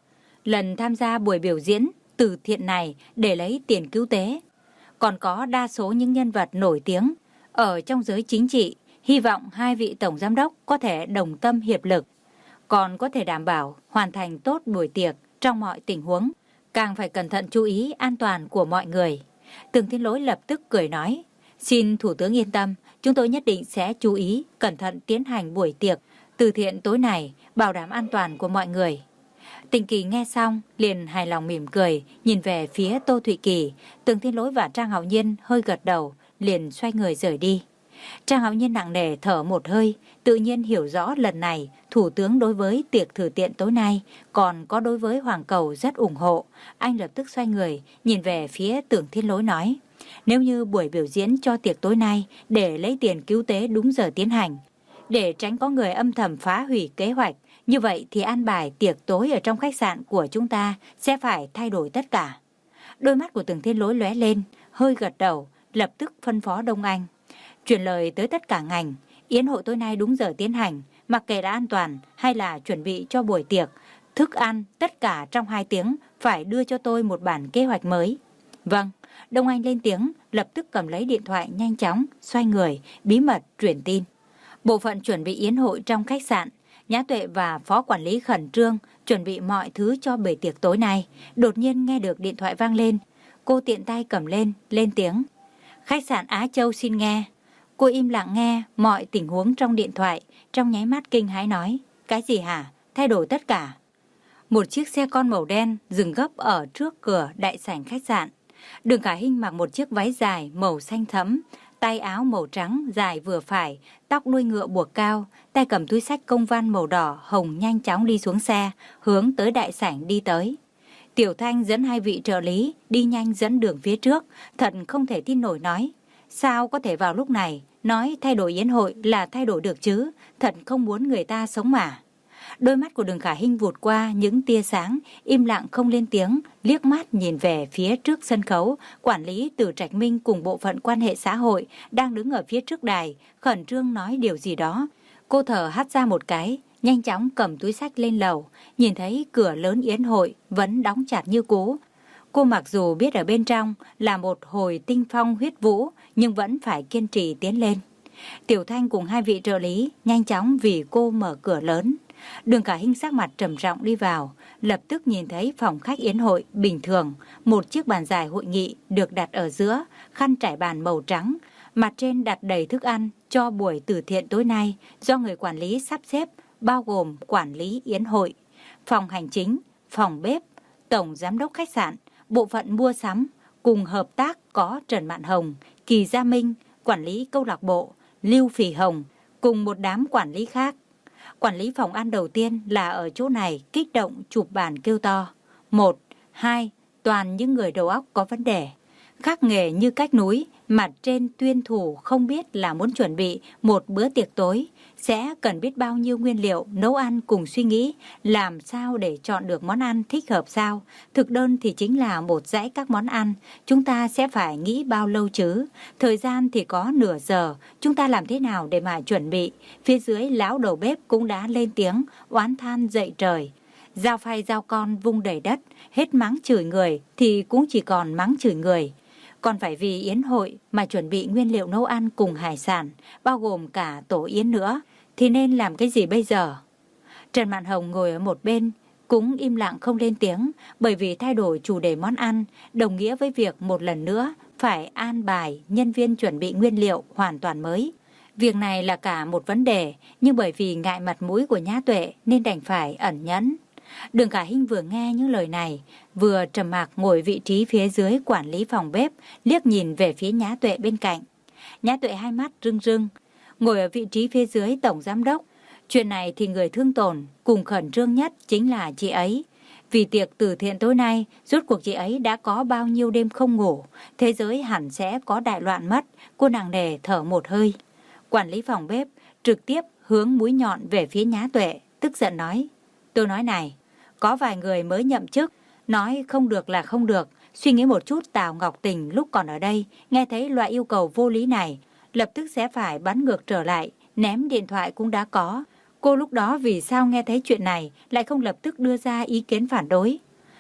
S1: lần tham gia buổi biểu diễn từ thiện này để lấy tiền cứu tế. Còn có đa số những nhân vật nổi tiếng ở trong giới chính trị, hy vọng hai vị tổng giám đốc có thể đồng tâm hiệp lực, còn có thể đảm bảo hoàn thành tốt buổi tiệc trong mọi tình huống, càng phải cẩn thận chú ý an toàn của mọi người. Tường Thiên Lỗi lập tức cười nói, xin Thủ tướng yên tâm, chúng tôi nhất định sẽ chú ý, cẩn thận tiến hành buổi tiệc từ thiện tối này, bảo đảm an toàn của mọi người. Tịnh Kỳ nghe xong, liền hài lòng mỉm cười, nhìn về phía Tô Thụy Kỳ. Tường Thiên Lỗi và Trang Hạo Nhiên hơi gật đầu, liền xoay người rời đi. Trang Hạo Nhiên nặng nề thở một hơi, tự nhiên hiểu rõ lần này Thủ tướng đối với tiệc thử tiện tối nay, còn có đối với Hoàng Cầu rất ủng hộ. Anh lập tức xoay người, nhìn về phía Tường Thiên Lỗi nói, nếu như buổi biểu diễn cho tiệc tối nay để lấy tiền cứu tế đúng giờ tiến hành, để tránh có người âm thầm phá hủy kế hoạch, như vậy thì an bài tiệc tối ở trong khách sạn của chúng ta sẽ phải thay đổi tất cả. Đôi mắt của Tường Thiên Lỗi lóe lên, hơi gật đầu, lập tức phân phó Đông Anh truyền lời tới tất cả ngành, yến hội tối nay đúng giờ tiến hành, mặc kệ đã an toàn hay là chuẩn bị cho buổi tiệc, thức ăn tất cả trong hai tiếng phải đưa cho tôi một bản kế hoạch mới. Vâng. Đông Anh lên tiếng, lập tức cầm lấy điện thoại nhanh chóng, xoay người, bí mật truyền tin. Bộ phận chuẩn bị yến hội trong khách sạn, Nhã Tuệ và phó quản lý khẩn trương chuẩn bị mọi thứ cho bữa tiệc tối nay. Đột nhiên nghe được điện thoại vang lên, cô tiện tay cầm lên, lên tiếng. Khách sạn Á Châu xin nghe. Cô im lặng nghe mọi tình huống trong điện thoại, trong nháy mắt kinh hãi nói, cái gì hả? Thay đổi tất cả. Một chiếc xe con màu đen dừng gấp ở trước cửa đại sảnh khách sạn. Đường Khả Hinh mặc một chiếc váy dài màu xanh thẫm, tay áo màu trắng dài vừa phải, tóc đuôi ngựa buộc cao, tay cầm túi xách công văn màu đỏ hồng nhanh chóng đi xuống xe, hướng tới đại sảnh đi tới. Tiểu Thanh dẫn hai vị trợ lý đi nhanh dẫn đường phía trước, thật không thể tin nổi nói, sao có thể vào lúc này, nói thay đổi yến hội là thay đổi được chứ, thật không muốn người ta sống mà. Đôi mắt của Đường Khả Hinh vụt qua những tia sáng, im lặng không lên tiếng, liếc mắt nhìn về phía trước sân khấu. Quản lý Từ Trạch Minh cùng bộ phận quan hệ xã hội đang đứng ở phía trước đài, khẩn trương nói điều gì đó. Cô thở hắt ra một cái, nhanh chóng cầm túi xách lên lầu, nhìn thấy cửa lớn yến hội vẫn đóng chặt như cũ. Cô mặc dù biết ở bên trong là một hồi tinh phong huyết vũ, nhưng vẫn phải kiên trì tiến lên. Tiểu Thanh cùng hai vị trợ lý nhanh chóng vì cô mở cửa lớn. Đường Khả Hinh sắc mặt trầm trọng đi vào, lập tức nhìn thấy phòng khách yến hội bình thường, một chiếc bàn dài hội nghị được đặt ở giữa, khăn trải bàn màu trắng, mặt trên đặt đầy thức ăn cho buổi từ thiện tối nay do người quản lý sắp xếp, bao gồm quản lý yến hội, phòng hành chính, phòng bếp, tổng giám đốc khách sạn, bộ phận mua sắm, cùng hợp tác có Trần Mạn Hồng, Kỳ Gia Minh, quản lý câu lạc bộ, Lưu Phỉ Hồng, cùng một đám quản lý khác. Quản lý phòng ăn đầu tiên là ở chỗ này kích động chụp bàn kêu to. Một, hai, toàn những người đầu óc có vấn đề. Khác nghề như cách núi, mặt trên tuyên thủ không biết là muốn chuẩn bị một bữa tiệc tối, sẽ cần biết bao nhiêu nguyên liệu nấu ăn cùng suy nghĩ làm sao để chọn được món ăn thích hợp sao. Thực đơn thì chính là một dãy các món ăn, chúng ta sẽ phải nghĩ bao lâu chứ. Thời gian thì có nửa giờ, chúng ta làm thế nào để mà chuẩn bị. Phía dưới lão đầu bếp cũng đã lên tiếng, oán than dậy trời. Dao phay dao con vung đầy đất, hết mắng chửi người thì cũng chỉ còn mắng chửi người. Còn phải vì yến hội mà chuẩn bị nguyên liệu nấu ăn cùng hải sản, bao gồm cả tổ yến nữa, thì nên làm cái gì bây giờ? Trần Mạn Hồng ngồi ở một bên, cũng im lặng không lên tiếng, bởi vì thay đổi chủ đề món ăn, đồng nghĩa với việc một lần nữa phải an bài nhân viên chuẩn bị nguyên liệu hoàn toàn mới. Việc này là cả một vấn đề, nhưng bởi vì ngại mặt mũi của Nhã Tuệ nên đành phải ẩn nhẫn. Đường Khả Hinh vừa nghe những lời này, vừa trầm mặc ngồi vị trí phía dưới quản lý phòng bếp, liếc nhìn về phía Nhã Tuệ bên cạnh. Nhã Tuệ hai mắt rưng rưng, ngồi ở vị trí phía dưới tổng giám đốc. Chuyện này thì người thương tổn cùng khẩn trương nhất chính là chị ấy. Vì tiệc từ thiện tối nay, rốt cuộc chị ấy đã có bao nhiêu đêm không ngủ, thế giới hẳn sẽ có đại loạn mất. Cô nặng nề thở một hơi. Quản lý phòng bếp trực tiếp hướng mũi nhọn về phía Nhã Tuệ, tức giận nói, tôi nói này, có vài người mới nhậm chức, nói không được là không được. Suy nghĩ một chút, Tào Ngọc Tình lúc còn ở đây, nghe thấy loại yêu cầu vô lý này, lập tức sẽ phải bắn ngược trở lại, ném điện thoại cũng đã có. Cô lúc đó vì sao nghe thấy chuyện này lại không lập tức đưa ra ý kiến phản đối?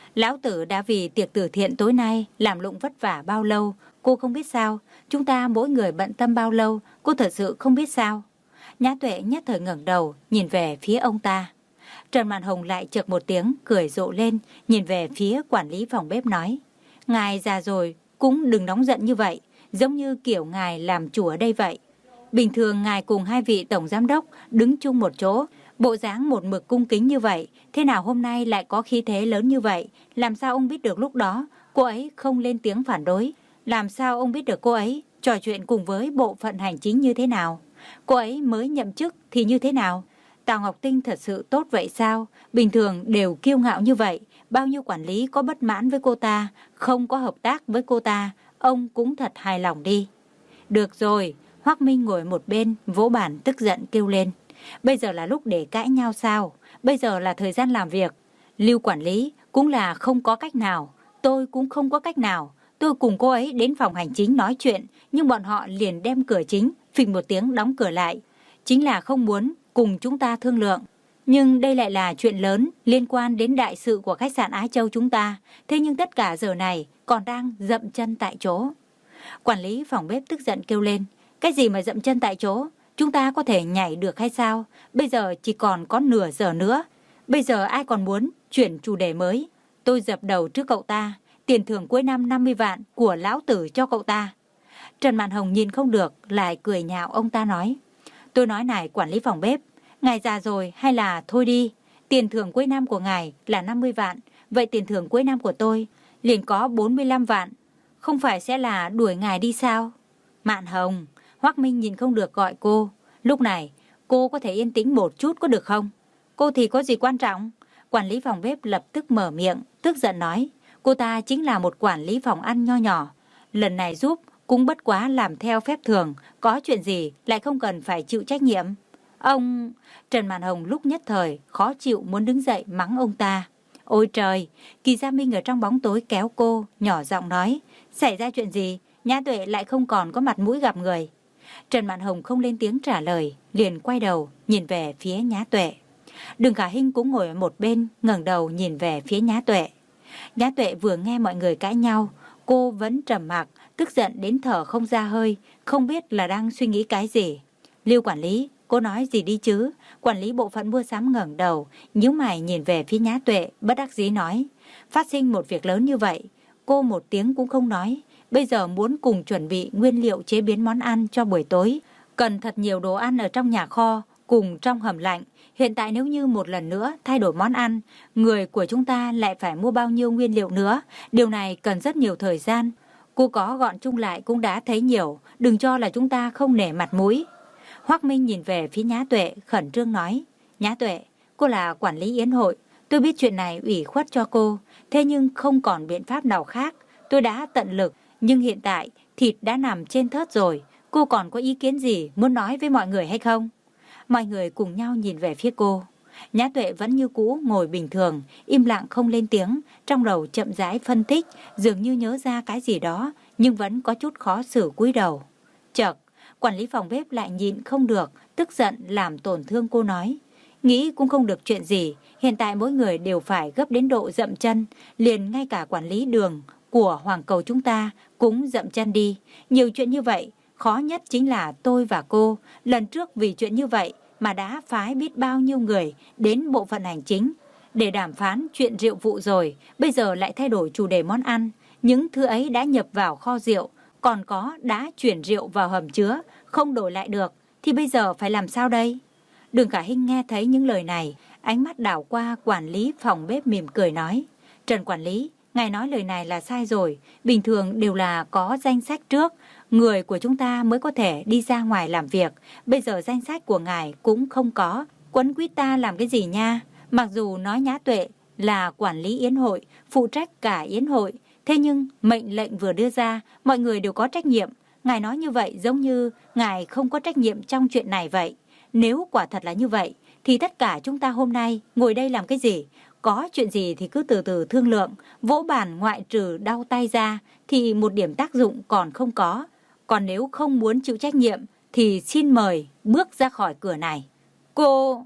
S1: Lão tử đã vì tiệc từ thiện tối nay làm lụng vất vả bao lâu, cô không biết sao? Chúng ta mỗi người bận tâm bao lâu, cô thật sự không biết sao? Nhã Tuệ nhất thời ngẩng đầu, nhìn về phía ông ta. Trần Mạn Hồng lại chợt một tiếng, cười rộ lên, nhìn về phía quản lý phòng bếp nói. Ngài già rồi, cũng đừng nóng giận như vậy, giống như kiểu ngài làm chủ ở đây vậy. Bình thường ngài cùng hai vị tổng giám đốc đứng chung một chỗ, bộ dáng một mực cung kính như vậy, thế nào hôm nay lại có khí thế lớn như vậy? Làm sao ông biết được lúc đó cô ấy không lên tiếng phản đối? Làm sao ông biết được cô ấy trò chuyện cùng với bộ phận hành chính như thế nào? Cô ấy mới nhậm chức thì như thế nào? Tào Ngọc Tinh thật sự tốt vậy sao? Bình thường đều kiêu ngạo như vậy, bao nhiêu quản lý có bất mãn với cô ta, không có hợp tác với cô ta, ông cũng thật hài lòng đi. Được rồi, Hoắc Minh ngồi một bên, vỗ bàn tức giận kêu lên. Bây giờ là lúc để cãi nhau sao? Bây giờ là thời gian làm việc. Lưu quản lý cũng là không có cách nào, tôi cũng không có cách nào. Tôi cùng cô ấy đến phòng hành chính nói chuyện, nhưng bọn họ liền đem cửa chính, phình một tiếng đóng cửa lại. Chính là không muốn cùng chúng ta thương lượng. Nhưng đây lại là chuyện lớn liên quan đến đại sự của khách sạn Á Châu chúng ta. Thế nhưng tất cả giờ này còn đang dậm chân tại chỗ. Quản lý phòng bếp tức giận kêu lên. Cái gì mà dậm chân tại chỗ? Chúng ta có thể nhảy được hay sao? Bây giờ chỉ còn có nửa giờ nữa. Bây giờ ai còn muốn chuyển chủ đề mới? Tôi dập đầu trước cậu ta. Tiền thưởng cuối năm năm mươi vạn của lão tử cho cậu ta. Trần Mạn Hồng nhìn không được, lại cười nhạo ông ta nói. Tôi nói này quản lý phòng bếp, ngài già rồi hay là thôi đi. Tiền thưởng cuối năm của ngài là năm mươi vạn. Vậy tiền thưởng cuối năm của tôi liền có bốn mươi lăm vạn. Không phải sẽ là đuổi ngài đi sao? Mạn Hồng, Hoắc Minh nhìn không được gọi cô. Lúc này, cô có thể yên tĩnh một chút có được không? Cô thì có gì quan trọng? Quản lý phòng bếp lập tức mở miệng, tức giận nói. Cô ta chính là một quản lý phòng ăn nho nhỏ. Lần này giúp cũng bất quá làm theo phép thường. Có chuyện gì lại không cần phải chịu trách nhiệm. Ông... Trần Mạn Hồng lúc nhất thời khó chịu muốn đứng dậy mắng ông ta. Ôi trời, Kỳ Gia Minh ở trong bóng tối kéo cô, nhỏ giọng nói. Xảy ra chuyện gì? Nhã Tuệ lại không còn có mặt mũi gặp người. Trần Mạn Hồng không lên tiếng trả lời, liền quay đầu nhìn về phía Nhã Tuệ. Đường Khả Hinh cũng ngồi ở một bên, ngẩng đầu nhìn về phía Nhã Tuệ. Nhã Tuệ vừa nghe mọi người cãi nhau, cô vẫn trầm mặc, tức giận đến thở không ra hơi, không biết là đang suy nghĩ cái gì. Lưu quản lý, cô nói gì đi chứ? Quản lý bộ phận mua sắm ngẩng đầu, nhíu mày nhìn về phía Nhã Tuệ, bất đắc dĩ nói. Phát sinh một việc lớn như vậy, cô một tiếng cũng không nói. Bây giờ muốn cùng chuẩn bị nguyên liệu chế biến món ăn cho buổi tối, cần thật nhiều đồ ăn ở trong nhà kho, cùng trong hầm lạnh. Hiện tại nếu như một lần nữa thay đổi món ăn, người của chúng ta lại phải mua bao nhiêu nguyên liệu nữa. Điều này cần rất nhiều thời gian. Cô có gọn chung lại cũng đã thấy nhiều, đừng cho là chúng ta không nể mặt mũi. Hoắc Minh nhìn về phía Nhã Tuệ, khẩn trương nói. Nhã Tuệ, cô là quản lý yến hội. Tôi biết chuyện này ủy khuất cho cô, thế nhưng không còn biện pháp nào khác. Tôi đã tận lực, nhưng hiện tại thịt đã nằm trên thớt rồi. Cô còn có ý kiến gì muốn nói với mọi người hay không? Mọi người cùng nhau nhìn về phía cô. Nhã Tuệ vẫn như cũ ngồi bình thường, im lặng không lên tiếng, trong đầu chậm rãi phân tích, dường như nhớ ra cái gì đó, nhưng vẫn có chút khó xử cúi đầu. Chợt, quản lý phòng bếp lại nhịn không được, tức giận làm tổn thương cô nói. Nghĩ cũng không được chuyện gì, hiện tại mỗi người đều phải gấp đến độ dậm chân, liền ngay cả quản lý đường của Hoàng Cầu chúng ta cũng dậm chân đi. Nhiều chuyện như vậy, khó nhất chính là tôi và cô, lần trước vì chuyện như vậy mà đã phái biết bao nhiêu người đến bộ phận hành chính để đàm phán chuyện rượu vụ rồi, bây giờ lại thay đổi chủ đề món ăn. Những thứ ấy đã nhập vào kho rượu, còn có đã chuyển rượu vào hầm chứa, không đổi lại được, thì bây giờ phải làm sao đây? Đường Khả Hinh nghe thấy những lời này, ánh mắt đảo qua quản lý phòng bếp mỉm cười nói. Trần quản lý, ngài nói lời này là sai rồi, bình thường đều là có danh sách trước, người của chúng ta mới có thể đi ra ngoài làm việc, bây giờ danh sách của ngài cũng không có, quấn quýt ta làm cái gì nha? Mặc dù nói Nhã Tuệ là quản lý yến hội, phụ trách cả yến hội, thế nhưng mệnh lệnh vừa đưa ra, mọi người đều có trách nhiệm. Ngài nói như vậy giống như ngài không có trách nhiệm trong chuyện này vậy. Nếu quả thật là như vậy, thì tất cả chúng ta hôm nay ngồi đây làm cái gì? Có chuyện gì thì cứ từ từ thương lượng, vỗ bàn ngoại trừ đau tay ra thì một điểm tác dụng còn không có. Còn nếu không muốn chịu trách nhiệm thì xin mời bước ra khỏi cửa này. Cô...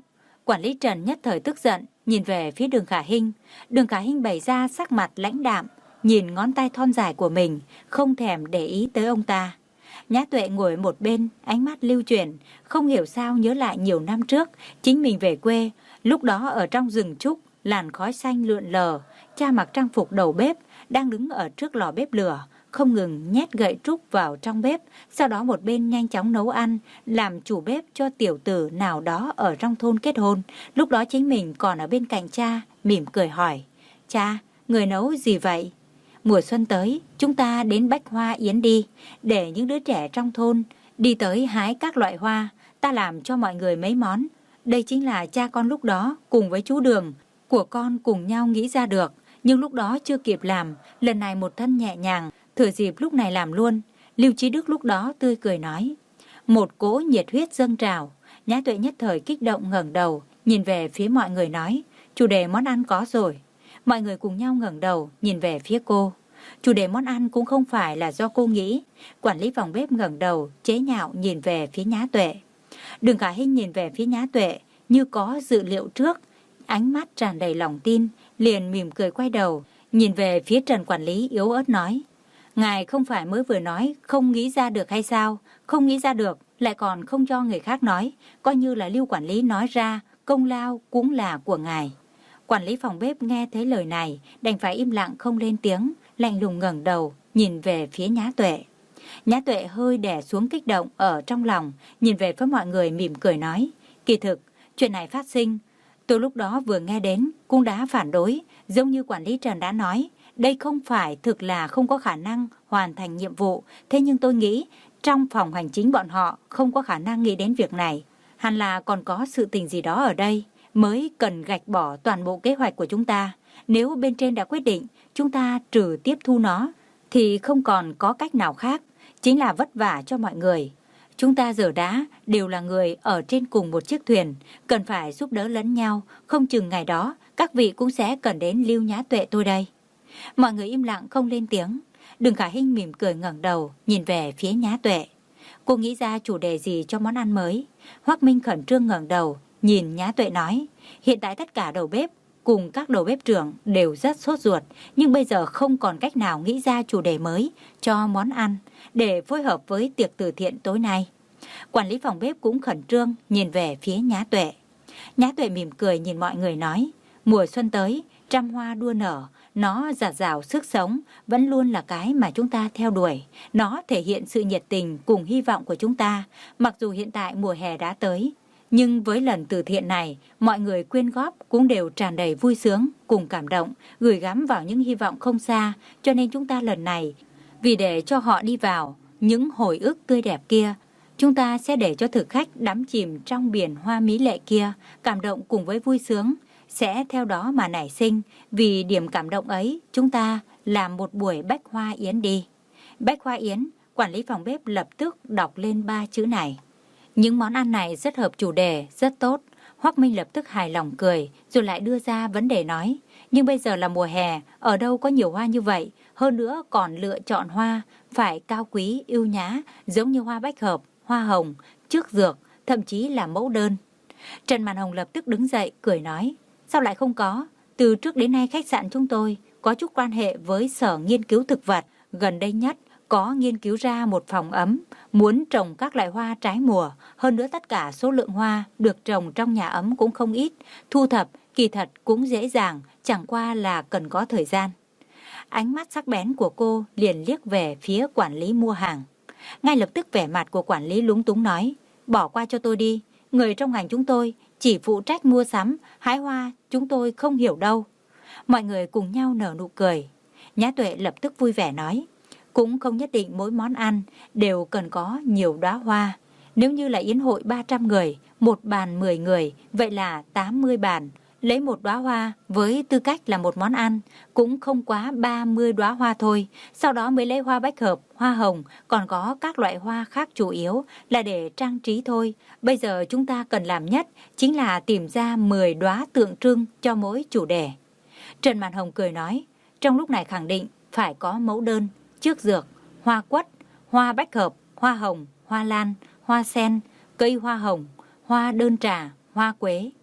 S1: Quản lý Trần nhất thời tức giận, nhìn về phía Đường Khả Hinh. Đường Khả Hinh bày ra sắc mặt lãnh đạm, nhìn ngón tay thon dài của mình, không thèm để ý tới ông ta. Nhã Tuệ ngồi một bên, ánh mắt lưu chuyển, không hiểu sao nhớ lại nhiều năm trước, chính mình về quê, lúc đó ở trong rừng trúc, làn khói xanh lượn lờ, cha mặc trang phục đầu bếp, đang đứng ở trước lò bếp lửa, không ngừng nhét gậy trúc vào trong bếp, sau đó một bên nhanh chóng nấu ăn, làm chủ bếp cho tiểu tử nào đó ở trong thôn kết hôn. Lúc đó chính mình còn ở bên cạnh cha, mỉm cười hỏi, cha, người nấu gì vậy? Mùa xuân tới, chúng ta đến Bách Hoa Yến đi, để những đứa trẻ trong thôn đi tới hái các loại hoa, ta làm cho mọi người mấy món. Đây chính là cha con lúc đó cùng với chú Đường của con cùng nhau nghĩ ra được, nhưng lúc đó chưa kịp làm, lần này một thân nhẹ nhàng, thừa dịp lúc này làm luôn. Lưu Chí Đức lúc đó tươi cười nói. Một cỗ nhiệt huyết dâng trào, Nhã Tuệ nhất thời kích động ngẩng đầu, nhìn về phía mọi người nói, chủ đề món ăn có rồi. Mọi người cùng nhau ngẩng đầu, nhìn về phía cô. Chủ đề món ăn cũng không phải là do cô nghĩ. Quản lý phòng bếp ngẩng đầu, chế nhạo nhìn về phía Nhã Tuệ. Đường Khả Hinh nhìn về phía Nhã Tuệ, như có dự liệu trước, ánh mắt tràn đầy lòng tin, liền mỉm cười quay đầu, nhìn về phía Trần quản lý yếu ớt nói. Ngài không phải mới vừa nói không nghĩ ra được hay sao? Không nghĩ ra được, lại còn không cho người khác nói, coi như là Lưu quản lý nói ra, công lao cũng là của ngài. Quản lý phòng bếp nghe thấy lời này, đành phải im lặng không lên tiếng, lạnh lùng ngẩng đầu, nhìn về phía Nhã Tuệ. Nhã Tuệ hơi đè xuống kích động ở trong lòng, nhìn về phía mọi người mỉm cười nói, kỳ thực, chuyện này phát sinh, tôi lúc đó vừa nghe đến, cũng đã phản đối, giống như quản lý Trần đã nói, đây không phải thực là không có khả năng hoàn thành nhiệm vụ, thế nhưng tôi nghĩ trong phòng hành chính bọn họ không có khả năng nghĩ đến việc này, hẳn là còn có sự tình gì đó ở đây, mới cần gạch bỏ toàn bộ kế hoạch của chúng ta. Nếu bên trên đã quyết định, chúng ta trừ tiếp thu nó, thì không còn có cách nào khác, chính là vất vả cho mọi người. Chúng ta giờ đã đều là người ở trên cùng một chiếc thuyền, cần phải giúp đỡ lẫn nhau, không chừng ngày đó các vị cũng sẽ cần đến Lưu Nhã Tuệ tôi đây. Mọi người im lặng không lên tiếng. Đường Khả Hinh mỉm cười ngẩng đầu, nhìn về phía Nhã Tuệ. Cô nghĩ ra chủ đề gì cho món ăn mới? Hoắc Minh khẩn trương ngẩng đầu, nhìn Nhã Tuệ nói, hiện tại tất cả đầu bếp cùng các đầu bếp trưởng đều rất sốt ruột, nhưng bây giờ không còn cách nào nghĩ ra chủ đề mới cho món ăn để phối hợp với tiệc từ thiện tối nay. Quản lý phòng bếp cũng khẩn trương nhìn về phía Nhã Tuệ. Nhã Tuệ mỉm cười nhìn mọi người nói, mùa xuân tới, trăm hoa đua nở, nó dạt dào sức sống, vẫn luôn là cái mà chúng ta theo đuổi. Nó thể hiện sự nhiệt tình cùng hy vọng của chúng ta, mặc dù hiện tại mùa hè đã tới. Nhưng với lần từ thiện này, mọi người quyên góp cũng đều tràn đầy vui sướng, cùng cảm động, gửi gắm vào những hy vọng không xa. Cho nên chúng ta lần này, vì để cho họ đi vào những hồi ức tươi đẹp kia, chúng ta sẽ để cho thực khách đắm chìm trong biển hoa mỹ lệ kia, cảm động cùng với vui sướng, sẽ theo đó mà nảy sinh. Vì điểm cảm động ấy, chúng ta làm một buổi Bách Hoa Yến đi. Bách Hoa Yến, quản lý phòng bếp lập tức đọc lên ba chữ này. Những món ăn này rất hợp chủ đề, rất tốt. Hoắc Minh lập tức hài lòng cười, rồi lại đưa ra vấn đề nói. Nhưng bây giờ là mùa hè, ở đâu có nhiều hoa như vậy, hơn nữa còn lựa chọn hoa, phải cao quý, yêu nhã, giống như hoa bách hợp, hoa hồng, trước dược, thậm chí là mẫu đơn. Trần Mạn Hồng lập tức đứng dậy, cười nói. Sao lại không có? Từ trước đến nay khách sạn chúng tôi có chút quan hệ với sở nghiên cứu thực vật, gần đây nhất có nghiên cứu ra một phòng ấm, muốn trồng các loại hoa trái mùa, hơn nữa tất cả số lượng hoa được trồng trong nhà ấm cũng không ít, thu thập kỳ thật cũng dễ dàng, chẳng qua là cần có thời gian. Ánh mắt sắc bén của cô liền liếc về phía quản lý mua hàng. Ngay lập tức vẻ mặt của quản lý lúng túng nói, bỏ qua cho tôi đi, người trong ngành chúng tôi chỉ phụ trách mua sắm, hái hoa chúng tôi không hiểu đâu. Mọi người cùng nhau nở nụ cười. Nhã Tuệ lập tức vui vẻ nói, cũng không nhất định mỗi món ăn đều cần có nhiều đóa hoa. Nếu như là yến hội ba trăm người, một bàn mười người, vậy là tám mươi bàn. Lấy một đóa hoa với tư cách là một món ăn, cũng không quá ba mươi đóa hoa thôi. Sau đó mới lấy hoa bách hợp, hoa hồng, còn có các loại hoa khác, chủ yếu là để trang trí thôi. Bây giờ chúng ta cần làm nhất chính là tìm ra mười đóa tượng trưng cho mỗi chủ đề. Trần Mạn Hồng cười nói, trong lúc này khẳng định phải có mẫu đơn, trước dược, hoa quất, hoa bách hợp, hoa hồng, hoa lan, hoa sen, cây hoa hồng, hoa đơn trà, hoa quế.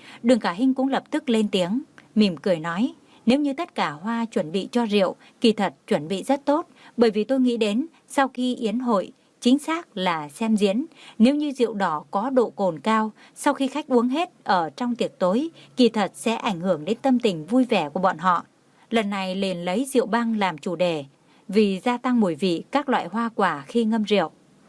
S1: Đường Khả Hinh cũng lập tức lên tiếng, mỉm cười nói, nếu như tất cả hoa chuẩn bị cho rượu, kỳ thật chuẩn bị rất tốt, bởi vì tôi nghĩ đến sau khi yến hội, chính xác là xem diễn, nếu như rượu đỏ có độ cồn cao, sau khi khách uống hết ở trong tiệc tối, kỳ thật sẽ ảnh hưởng đến tâm tình vui vẻ của bọn họ. Lần này liền lấy rượu băng làm chủ đề, vì gia tăng mùi vị các loại hoa quả khi ngâm rượu.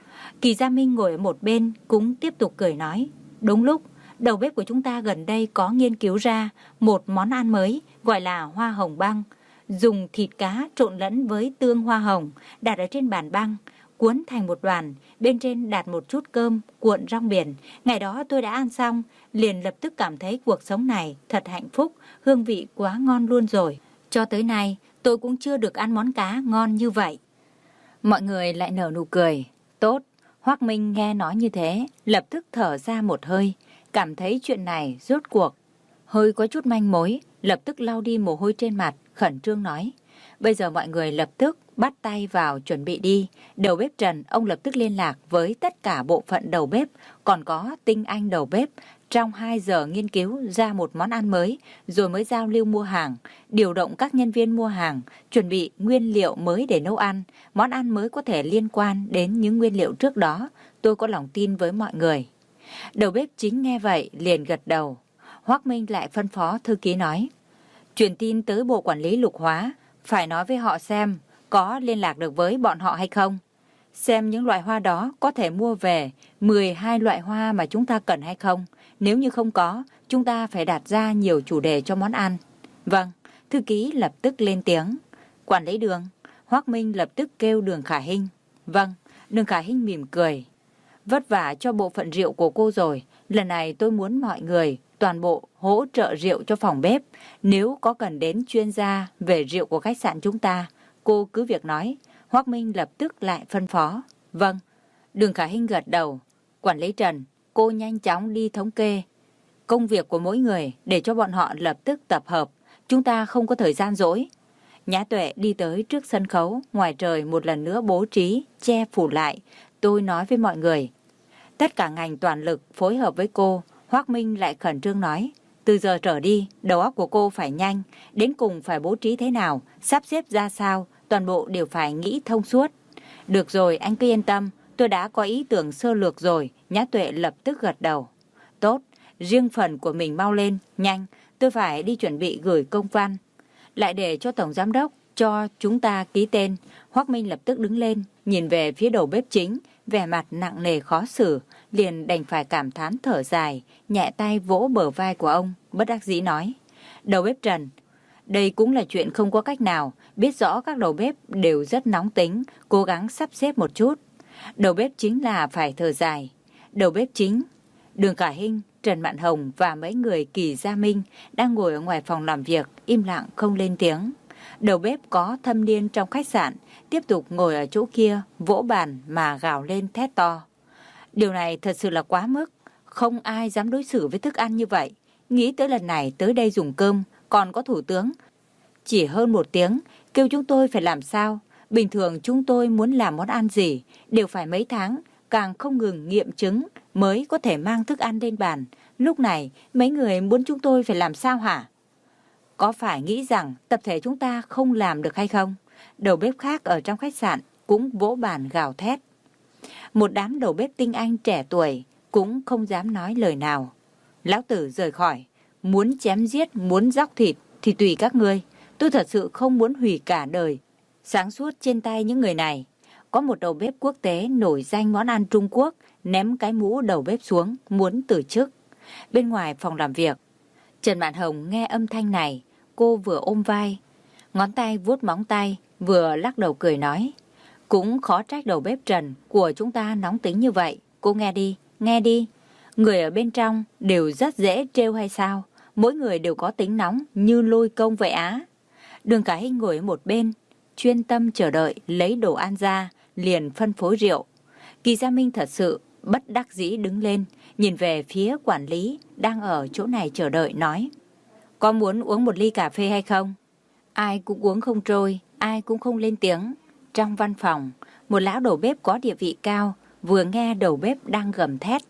S1: Kỳ Gia Minh ngồi ở một bên cũng tiếp tục cười nói, đúng lúc, đầu bếp của chúng ta gần đây có nghiên cứu ra một món ăn mới gọi là hoa hồng băng, dùng thịt cá trộn lẫn với tương hoa hồng đặt ở trên bàn băng, cuốn thành một đoàn, bên trên đặt một chút cơm cuộn rong biển. Ngày đó tôi đã ăn xong, liền lập tức cảm thấy cuộc sống này thật hạnh phúc, hương vị quá ngon luôn rồi. Cho tới nay, tôi cũng chưa được ăn món cá ngon như vậy. Mọi người lại nở nụ cười. Tốt, Hoác Minh nghe nói như thế, lập tức thở ra một hơi, cảm thấy chuyện này rốt cuộc hơi có chút manh mối, lập tức lau đi mồ hôi trên mặt, khẩn trương nói. Bây giờ mọi người lập tức bắt tay vào chuẩn bị đi. Đầu bếp Trần, ông lập tức liên lạc với tất cả bộ phận đầu bếp, còn có tinh anh đầu bếp. Trong hai giờ nghiên cứu ra một món ăn mới, rồi mới giao lưu mua hàng, điều động các nhân viên mua hàng, chuẩn bị nguyên liệu mới để nấu ăn. Món ăn mới có thể liên quan đến những nguyên liệu trước đó. Tôi có lòng tin với mọi người. Đầu bếp chính nghe vậy liền gật đầu. Hoác Minh lại phân phó thư ký nói, truyền tin tới bộ quản lý lục hóa, phải nói với họ xem có liên lạc được với bọn họ hay không. Xem những loại hoa đó có thể mua về mười hai loại hoa mà chúng ta cần hay không. Nếu như không có, chúng ta phải đặt ra nhiều chủ đề cho món ăn. Vâng, thư ký lập tức lên tiếng. Quản lý Đường. Hoác Minh lập tức kêu Đường Khả Hinh. Vâng, Đường Khả Hinh mỉm cười. Vất vả cho bộ phận rượu của cô rồi. Lần này tôi muốn mọi người toàn bộ hỗ trợ rượu cho phòng bếp. Nếu có cần đến chuyên gia về rượu của khách sạn chúng ta, cô cứ việc nói. Hoác Minh lập tức lại phân phó. Vâng. Đường Khả Hinh gật đầu. Quản lý Trần, cô nhanh chóng đi thống kê công việc của mỗi người để cho bọn họ lập tức tập hợp. Chúng ta không có thời gian dỗi. Nhã Tuệ đi tới trước sân khấu, ngoài trời một lần nữa bố trí, che phủ lại. Tôi nói với mọi người, tất cả ngành toàn lực phối hợp với cô. Hoác Minh lại khẩn trương nói, từ giờ trở đi, đầu óc của cô phải nhanh, đến cùng phải bố trí thế nào, sắp xếp ra sao, toàn bộ đều phải nghĩ thông suốt. Được rồi, anh cứ yên tâm, tôi đã có ý tưởng sơ lược rồi. Nhã Tuệ lập tức gật đầu. Tốt, riêng phần của mình mau lên, nhanh, tôi phải đi chuẩn bị gửi công văn. Lại để cho Tổng Giám đốc cho chúng ta ký tên. Hoác Minh lập tức đứng lên, nhìn về phía đầu bếp chính, vẻ mặt nặng nề khó xử, liền đành phải cảm thán thở dài, nhẹ tay vỗ bờ vai của ông, bất đắc dĩ nói. Đầu bếp Trần, đây cũng là chuyện không có cách nào, biết rõ các đầu bếp đều rất nóng tính, cố gắng sắp xếp một chút. Đầu bếp chính là phải thở dài. Đầu bếp chính, Đường Khả Hinh, Trần Mạn Hồng và mấy người Kỳ Gia Minh đang ngồi ở ngoài phòng làm việc, im lặng không lên tiếng. Đầu bếp có thâm niên trong khách sạn, tiếp tục ngồi ở chỗ kia, vỗ bàn mà gào lên thét to. Điều này thật sự là quá mức, không ai dám đối xử với thức ăn như vậy. Nghĩ tới lần này tới đây dùng cơm, còn có thủ tướng. Chỉ hơn một tiếng, kêu chúng tôi phải làm sao? Bình thường chúng tôi muốn làm món ăn gì, đều phải mấy tháng, càng không ngừng nghiệm chứng mới có thể mang thức ăn lên bàn. Lúc này, mấy người muốn chúng tôi phải làm sao hả? Có phải nghĩ rằng tập thể chúng ta không làm được hay không? Đầu bếp khác ở trong khách sạn cũng vỗ bàn gào thét. Một đám đầu bếp tinh anh trẻ tuổi cũng không dám nói lời nào. Lão Tử rời khỏi, muốn chém giết, muốn róc thịt thì tùy các ngươi. Tôi thật sự không muốn hủy cả đời sáng suốt trên tay những người này. Có một đầu bếp quốc tế nổi danh món ăn Trung Quốc ném cái mũ đầu bếp xuống, muốn từ chức. Bên ngoài phòng làm việc, Trần Mạn Hồng nghe âm thanh này, cô vừa ôm vai, ngón tay vuốt móng tay, vừa lắc đầu cười nói. Cũng khó trách đầu bếp Trần của chúng ta nóng tính như vậy. Cô nghe đi, nghe đi. Người ở bên trong đều rất dễ trêu hay sao? Mỗi người đều có tính nóng như lôi công vậy á. Đường Khả Hinh ngồi ở một bên, chuyên tâm chờ đợi lấy đồ ăn ra, liền phân phối rượu. Kỳ Gia Minh thật sự bất đắc dĩ đứng lên, nhìn về phía quản lý đang ở chỗ này chờ đợi nói. Có muốn uống một ly cà phê hay không? Ai cũng uống không trôi, ai cũng không lên tiếng. Trong văn phòng, một lão đầu bếp có địa vị cao vừa nghe đầu bếp đang gầm thét,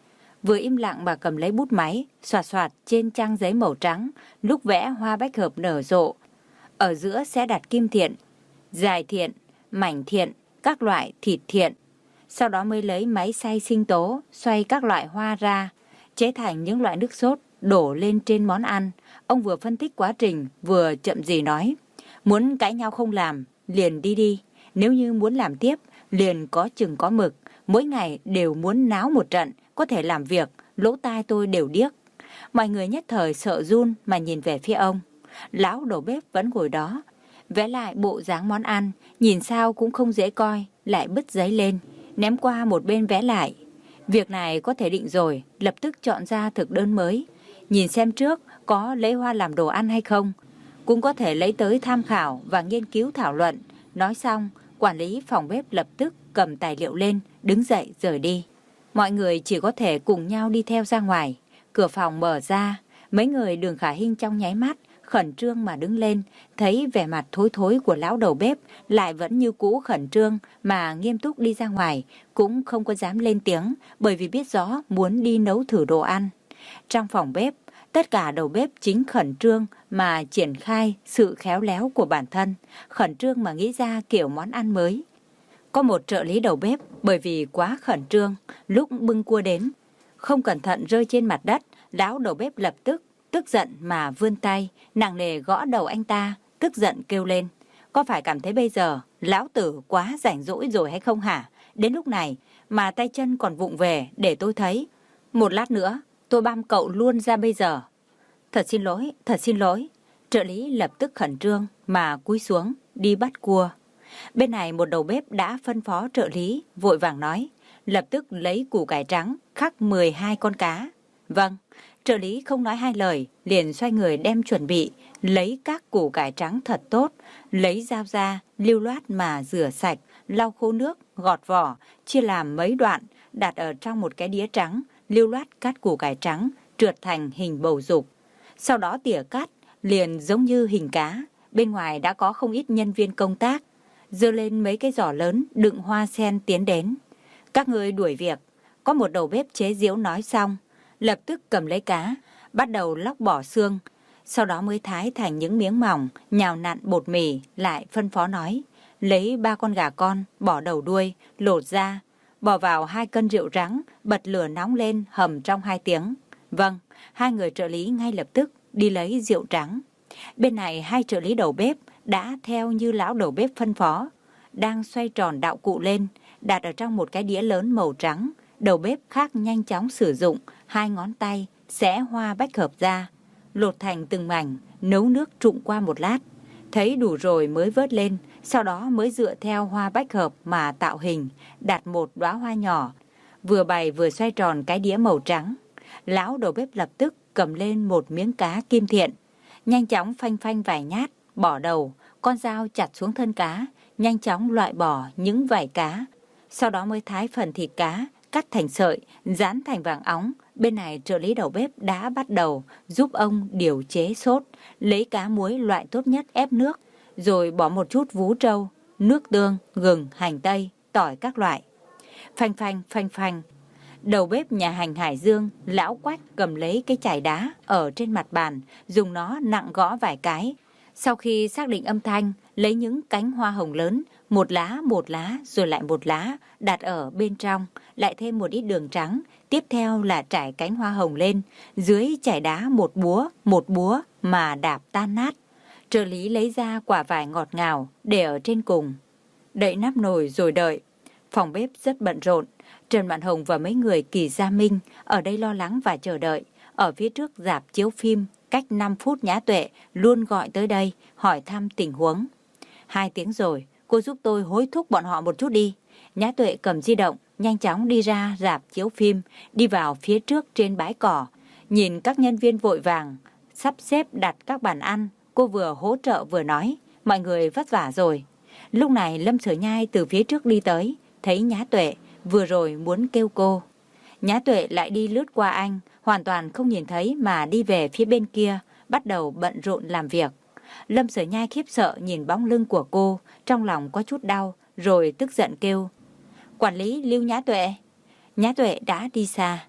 S1: vừa im lặng mà cầm lấy bút máy, xoạt xoạt trên trang giấy màu trắng, lúc vẽ hoa bách hợp nở rộ. Ở giữa sẽ đặt kim thiện, dài thiện, mảnh thiện, các loại thịt thiện. Sau đó mới lấy máy xay sinh tố, xoay các loại hoa ra, chế thành những loại nước sốt, đổ lên trên món ăn. Ông vừa phân tích quá trình, vừa chậm gì nói. Muốn cãi nhau không làm, liền đi đi. Nếu như muốn làm tiếp, liền có chừng có mực. Mỗi ngày đều muốn náo một trận, có thể làm việc, lỗ tai tôi đều điếc. Mọi người nhất thời sợ run mà nhìn về phía ông. Lão đầu bếp vẫn ngồi đó, vẽ lại bộ dáng món ăn, nhìn sao cũng không dễ coi, lại bứt giấy lên, ném qua một bên vẽ lại. Việc này có thể định rồi, lập tức chọn ra thực đơn mới. Nhìn xem trước có lấy hoa làm đồ ăn hay không, cũng có thể lấy tới tham khảo và nghiên cứu thảo luận. Nói xong, quản lý phòng bếp lập tức cầm tài liệu lên, đứng dậy rời đi. Mọi người chỉ có thể cùng nhau đi theo ra ngoài. Cửa phòng mở ra, mấy người Đường Khả Hinh trong nháy mắt khẩn trương mà đứng lên, thấy vẻ mặt thối thối của lão đầu bếp lại vẫn như cũ khẩn trương mà nghiêm túc đi ra ngoài, cũng không có dám lên tiếng bởi vì biết rõ muốn đi nấu thử đồ ăn. Trong phòng bếp, tất cả đầu bếp chính khẩn trương mà triển khai sự khéo léo của bản thân, khẩn trương mà nghĩ ra kiểu món ăn mới. Có một trợ lý đầu bếp bởi vì quá khẩn trương, lúc bưng cua đến, không cẩn thận rơi trên mặt đất, lão đầu bếp lập tức tức giận mà vươn tay, nặng nề gõ đầu anh ta, tức giận kêu lên. Có phải cảm thấy bây giờ lão tử quá rảnh rỗi rồi hay không hả? Đến lúc này mà tay chân còn vụng về để tôi thấy. Một lát nữa tôi băm cậu luôn ra bây giờ. Thật xin lỗi, thật xin lỗi. Trợ lý lập tức khẩn trương mà cúi xuống đi bắt cua. Bên này một đầu bếp đã phân phó trợ lý vội vàng nói, lập tức lấy củ cải trắng khắc mười hai con cá. Vâng. Trợ lý không nói hai lời, liền xoay người đem chuẩn bị, lấy các củ cải trắng thật tốt, lấy dao ra, lưu loát mà rửa sạch, lau khô nước, gọt vỏ, chia làm mấy đoạn, đặt ở trong một cái đĩa trắng, lưu loát cắt củ cải trắng, trượt thành hình bầu dục. Sau đó tỉa cắt, liền giống như hình cá, bên ngoài đã có không ít nhân viên công tác, giơ lên mấy cái giỏ lớn đựng hoa sen tiến đến. Các người đuổi việc, có một đầu bếp chế giễu nói xong, lập tức cầm lấy cá, bắt đầu lóc bỏ xương, sau đó mới thái thành những miếng mỏng, nhào nặn bột mì, lại phân phó nói, lấy ba con gà con, bỏ đầu đuôi, lột ra, bỏ vào hai cân rượu trắng, bật lửa nóng lên, hầm trong hai tiếng. Vâng, hai người trợ lý ngay lập tức đi lấy rượu trắng. Bên này hai trợ lý đầu bếp đã theo như lão đầu bếp phân phó, đang xoay tròn đạo cụ lên, đặt ở trong một cái đĩa lớn màu trắng. Đầu bếp khác nhanh chóng sử dụng hai ngón tay xẻ hoa bách hợp ra, lột thành từng mảnh, nấu nước trụng qua một lát. Thấy đủ rồi mới vớt lên, sau đó mới dựa theo hoa bách hợp mà tạo hình, đặt một đóa hoa nhỏ, vừa bày vừa xoay tròn cái đĩa màu trắng. Lão đầu bếp lập tức cầm lên một miếng cá kim thiện, nhanh chóng phanh phanh vài nhát, bỏ đầu, con dao chặt xuống thân cá, nhanh chóng loại bỏ những vảy cá, sau đó mới thái phần thịt cá, cắt thành sợi, dán thành vàng óng. Bên này trợ lý đầu bếp đã bắt đầu giúp ông điều chế sốt, lấy cá muối loại tốt nhất ép nước, rồi bỏ một chút vú trâu, nước tương, gừng, hành tây, tỏi các loại. Phanh phanh, phanh phanh. Đầu bếp nhà hàng Hải Dương, lão Quách cầm lấy cái chải đá ở trên mặt bàn, dùng nó nặng gõ vài cái. Sau khi xác định âm thanh, lấy những cánh hoa hồng lớn, một lá một lá rồi lại một lá, đặt ở bên trong, lại thêm một ít đường trắng. Tiếp theo là trải cánh hoa hồng lên, dưới chải đá một búa, một búa mà đạp tan nát. Trợ lý lấy ra quả vải ngọt ngào để ở trên cùng, đậy nắp nồi rồi đợi. Phòng bếp rất bận rộn. Trần Mạn Hồng và mấy người Kỳ Gia Minh ở đây lo lắng và chờ đợi. Ở phía trước rạp chiếu phim, cách năm phút Nhã Tuệ luôn gọi tới đây hỏi thăm tình huống. Hai tiếng rồi, cô giúp tôi hối thúc bọn họ một chút đi. Nhã Tuệ cầm di động, nhanh chóng đi ra rạp chiếu phim, đi vào phía trước trên bãi cỏ. Nhìn các nhân viên vội vàng, sắp xếp đặt các bàn ăn, cô vừa hỗ trợ vừa nói, mọi người vất vả rồi. Lúc này Lâm Sở Nhai từ phía trước đi tới, thấy Nhã Tuệ, vừa rồi muốn kêu cô. Nhã Tuệ lại đi lướt qua anh, hoàn toàn không nhìn thấy mà đi về phía bên kia, bắt đầu bận rộn làm việc. Lâm Sở Nhai khiếp sợ nhìn bóng lưng của cô, trong lòng có chút đau, rồi tức giận kêu. Quản lý Lưu Nhã Tuệ. Nhã Tuệ đã đi xa.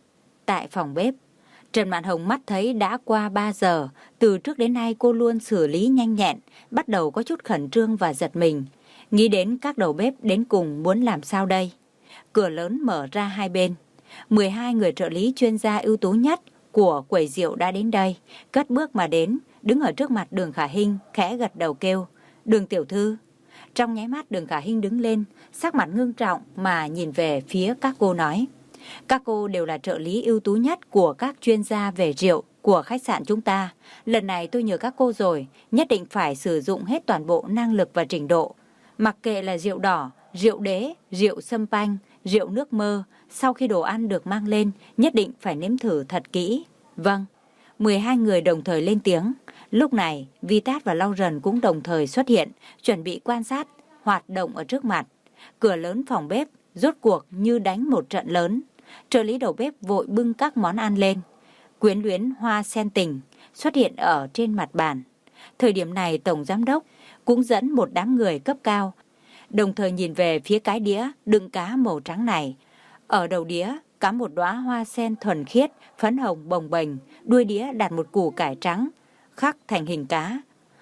S1: tại phòng bếp. Trần Mạn Hồng mắt thấy đã qua ba giờ, từ trước đến nay cô luôn xử lý nhanh nhẹn, bắt đầu có chút khẩn trương và giật mình. Nghĩ đến các đầu bếp đến cùng muốn làm sao đây. Cửa lớn mở ra hai bên. mười hai người trợ lý chuyên gia ưu tú nhất của quầy rượu đã đến đây, cất bước mà đến, đứng ở trước mặt Đường Khả Hinh, khẽ gật đầu kêu, Đường tiểu thư. Trong nháy mắt Đường Khả Hinh đứng lên, sắc mặt ngưng trọng mà nhìn về phía các cô nói. Các cô đều là trợ lý ưu tú nhất của các chuyên gia về rượu của khách sạn chúng ta. Lần này tôi nhờ các cô rồi, nhất định phải sử dụng hết toàn bộ năng lực và trình độ. Mặc kệ là rượu đỏ, rượu đế, rượu sâm panh, rượu nước mơ, sau khi đồ ăn được mang lên, nhất định phải nếm thử thật kỹ. Vâng, mười hai người đồng thời lên tiếng. Lúc này, Vitat và Lau Rần cũng đồng thời xuất hiện, chuẩn bị quan sát hoạt động ở trước mặt. Cửa lớn phòng bếp rốt cuộc như đánh một trận lớn. Trợ lý đầu bếp vội bưng các món ăn lên. Quyến luyến hoa sen tình xuất hiện ở trên mặt bàn. Thời điểm này Tổng Giám đốc cũng dẫn một đám người cấp cao, đồng thời nhìn về phía cái đĩa đựng cá màu trắng này. Ở đầu đĩa cắm một đóa hoa sen thuần khiết, phấn hồng bồng bềnh, đuôi đĩa đặt một củ cải trắng, khắc thành hình cá.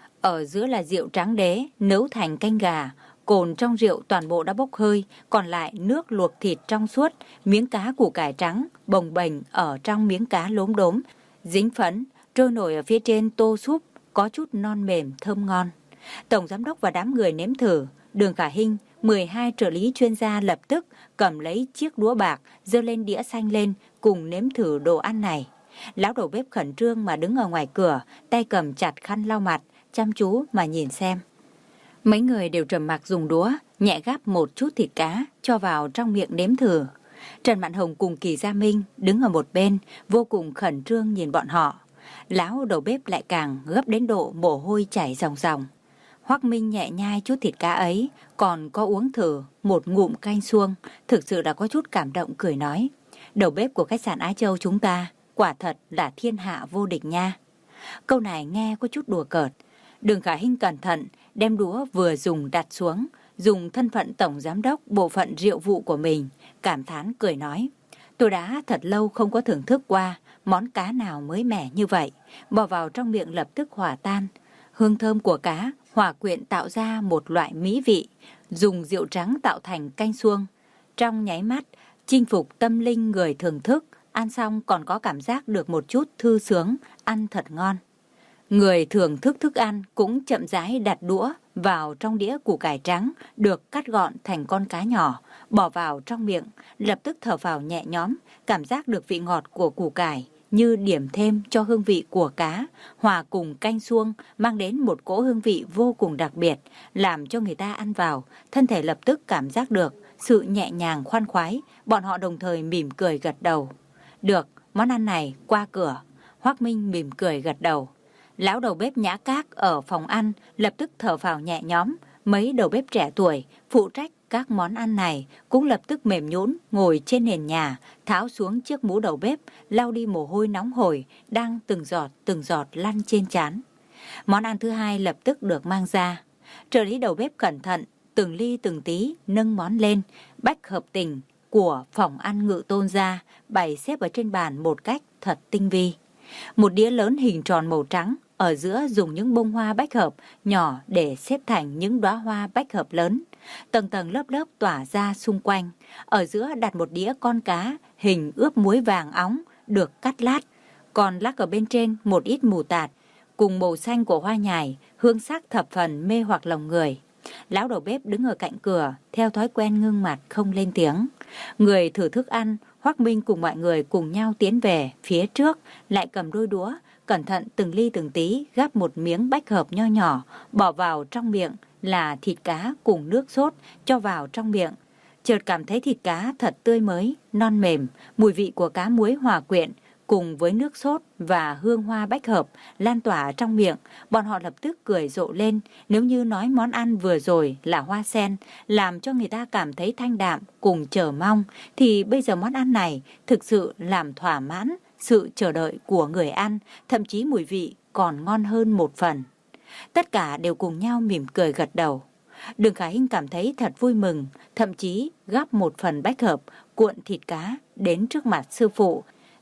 S1: Ở giữa là rượu trắng đế, nấu thành canh gà. Cồn trong rượu toàn bộ đã bốc hơi, còn lại nước luộc thịt trong suốt, miếng cá củ cải trắng, bồng bềnh ở trong miếng cá lốm đốm, dính phấn, trôi nổi ở phía trên tô súp, có chút non mềm, thơm ngon. Tổng Giám đốc và đám người nếm thử. Đường Khả Hinh, mười hai trợ lý chuyên gia lập tức cầm lấy chiếc đũa bạc, giơ lên đĩa xanh lên, cùng nếm thử đồ ăn này. Lão đầu bếp khẩn trương mà đứng ở ngoài cửa, tay cầm chặt khăn lau mặt, chăm chú mà nhìn xem. Mấy người đều trầm mặc dùng đũa, nhẹ gắp một chút thịt cá, cho vào trong miệng nếm thử. Trần Mạn Hồng cùng Kỳ Gia Minh đứng ở một bên, vô cùng khẩn trương nhìn bọn họ. Lão đầu bếp lại càng gấp đến độ mồ hôi chảy ròng ròng. Hoắc Minh nhẹ nhai chút thịt cá ấy, còn có uống thử một ngụm canh suông, thực sự đã có chút cảm động cười nói. Đầu bếp của khách sạn Á Châu chúng ta, quả thật là thiên hạ vô địch nha. Câu này nghe có chút đùa cợt. Đường Khả Hinh cẩn thận, đem đũa vừa dùng đặt xuống, dùng thân phận tổng giám đốc bộ phận rượu vụ của mình, cảm thán cười nói. Tôi đã thật lâu không có thưởng thức qua món cá nào mới mẻ như vậy, bỏ vào trong miệng lập tức hòa tan. Hương thơm của cá hòa quyện tạo ra một loại mỹ vị, dùng rượu trắng tạo thành canh suông. Trong nháy mắt, chinh phục tâm linh người thưởng thức, ăn xong còn có cảm giác được một chút thư sướng, ăn thật ngon. Người thưởng thức thức ăn cũng chậm rãi đặt đũa vào trong đĩa củ cải trắng được cắt gọn thành con cá nhỏ, bỏ vào trong miệng, lập tức thở phào nhẹ nhõm, cảm giác được vị ngọt của củ cải như điểm thêm cho hương vị của cá, hòa cùng canh suông mang đến một cỗ hương vị vô cùng đặc biệt, làm cho người ta ăn vào, thân thể lập tức cảm giác được sự nhẹ nhàng khoan khoái, bọn họ đồng thời mỉm cười gật đầu. Được, món ăn này qua cửa. Hoắc Minh mỉm cười gật đầu. Lão đầu bếp Nhã Các ở phòng ăn lập tức thở phào nhẹ nhõm, mấy đầu bếp trẻ tuổi phụ trách các món ăn này cũng lập tức mềm nhũn ngồi trên nền nhà, tháo xuống chiếc mũ đầu bếp, lau đi mồ hôi nóng hổi đang từng giọt từng giọt lăn trên trán. Món ăn thứ hai lập tức được mang ra. Trợ lý đầu bếp cẩn thận từng ly từng tí nâng món lên, bách hợp tình của phòng ăn Ngự Tôn ra bày xếp ở trên bàn một cách thật tinh vi. Một đĩa lớn hình tròn màu trắng, ở giữa dùng những bông hoa bách hợp nhỏ để xếp thành những đóa hoa bách hợp lớn, tầng tầng lớp lớp tỏa ra xung quanh. Ở giữa đặt một đĩa con cá hình ướp muối vàng óng được cắt lát, còn lắc ở bên trên một ít mù tạt cùng màu xanh của hoa nhài, hương sắc thập phần mê hoặc lòng người. Lão đầu bếp đứng ở cạnh cửa, theo thói quen ngưng mặt không lên tiếng. Người thử thức ăn, Hoắc Minh cùng mọi người cùng nhau tiến về phía trước, lại cầm đôi đũa, cẩn thận từng ly từng tí gắp một miếng bách hợp nho nhỏ, bỏ vào trong miệng là thịt cá cùng nước sốt, cho vào trong miệng. Chợt cảm thấy thịt cá thật tươi mới, non mềm, mùi vị của cá muối hòa quyện cùng với nước sốt và hương hoa bách hợp lan tỏa trong miệng, bọn họ lập tức cười rộ lên. Nếu như nói món ăn vừa rồi là hoa sen, làm cho người ta cảm thấy thanh đạm cùng chờ mong, thì bây giờ món ăn này thực sự làm thỏa mãn sự chờ đợi của người ăn, thậm chí mùi vị còn ngon hơn một phần. Tất cả đều cùng nhau mỉm cười gật đầu. Đường Khả Hinh cảm thấy thật vui mừng, thậm chí gắp một phần bách hợp, cuộn thịt cá đến trước mặt sư phụ,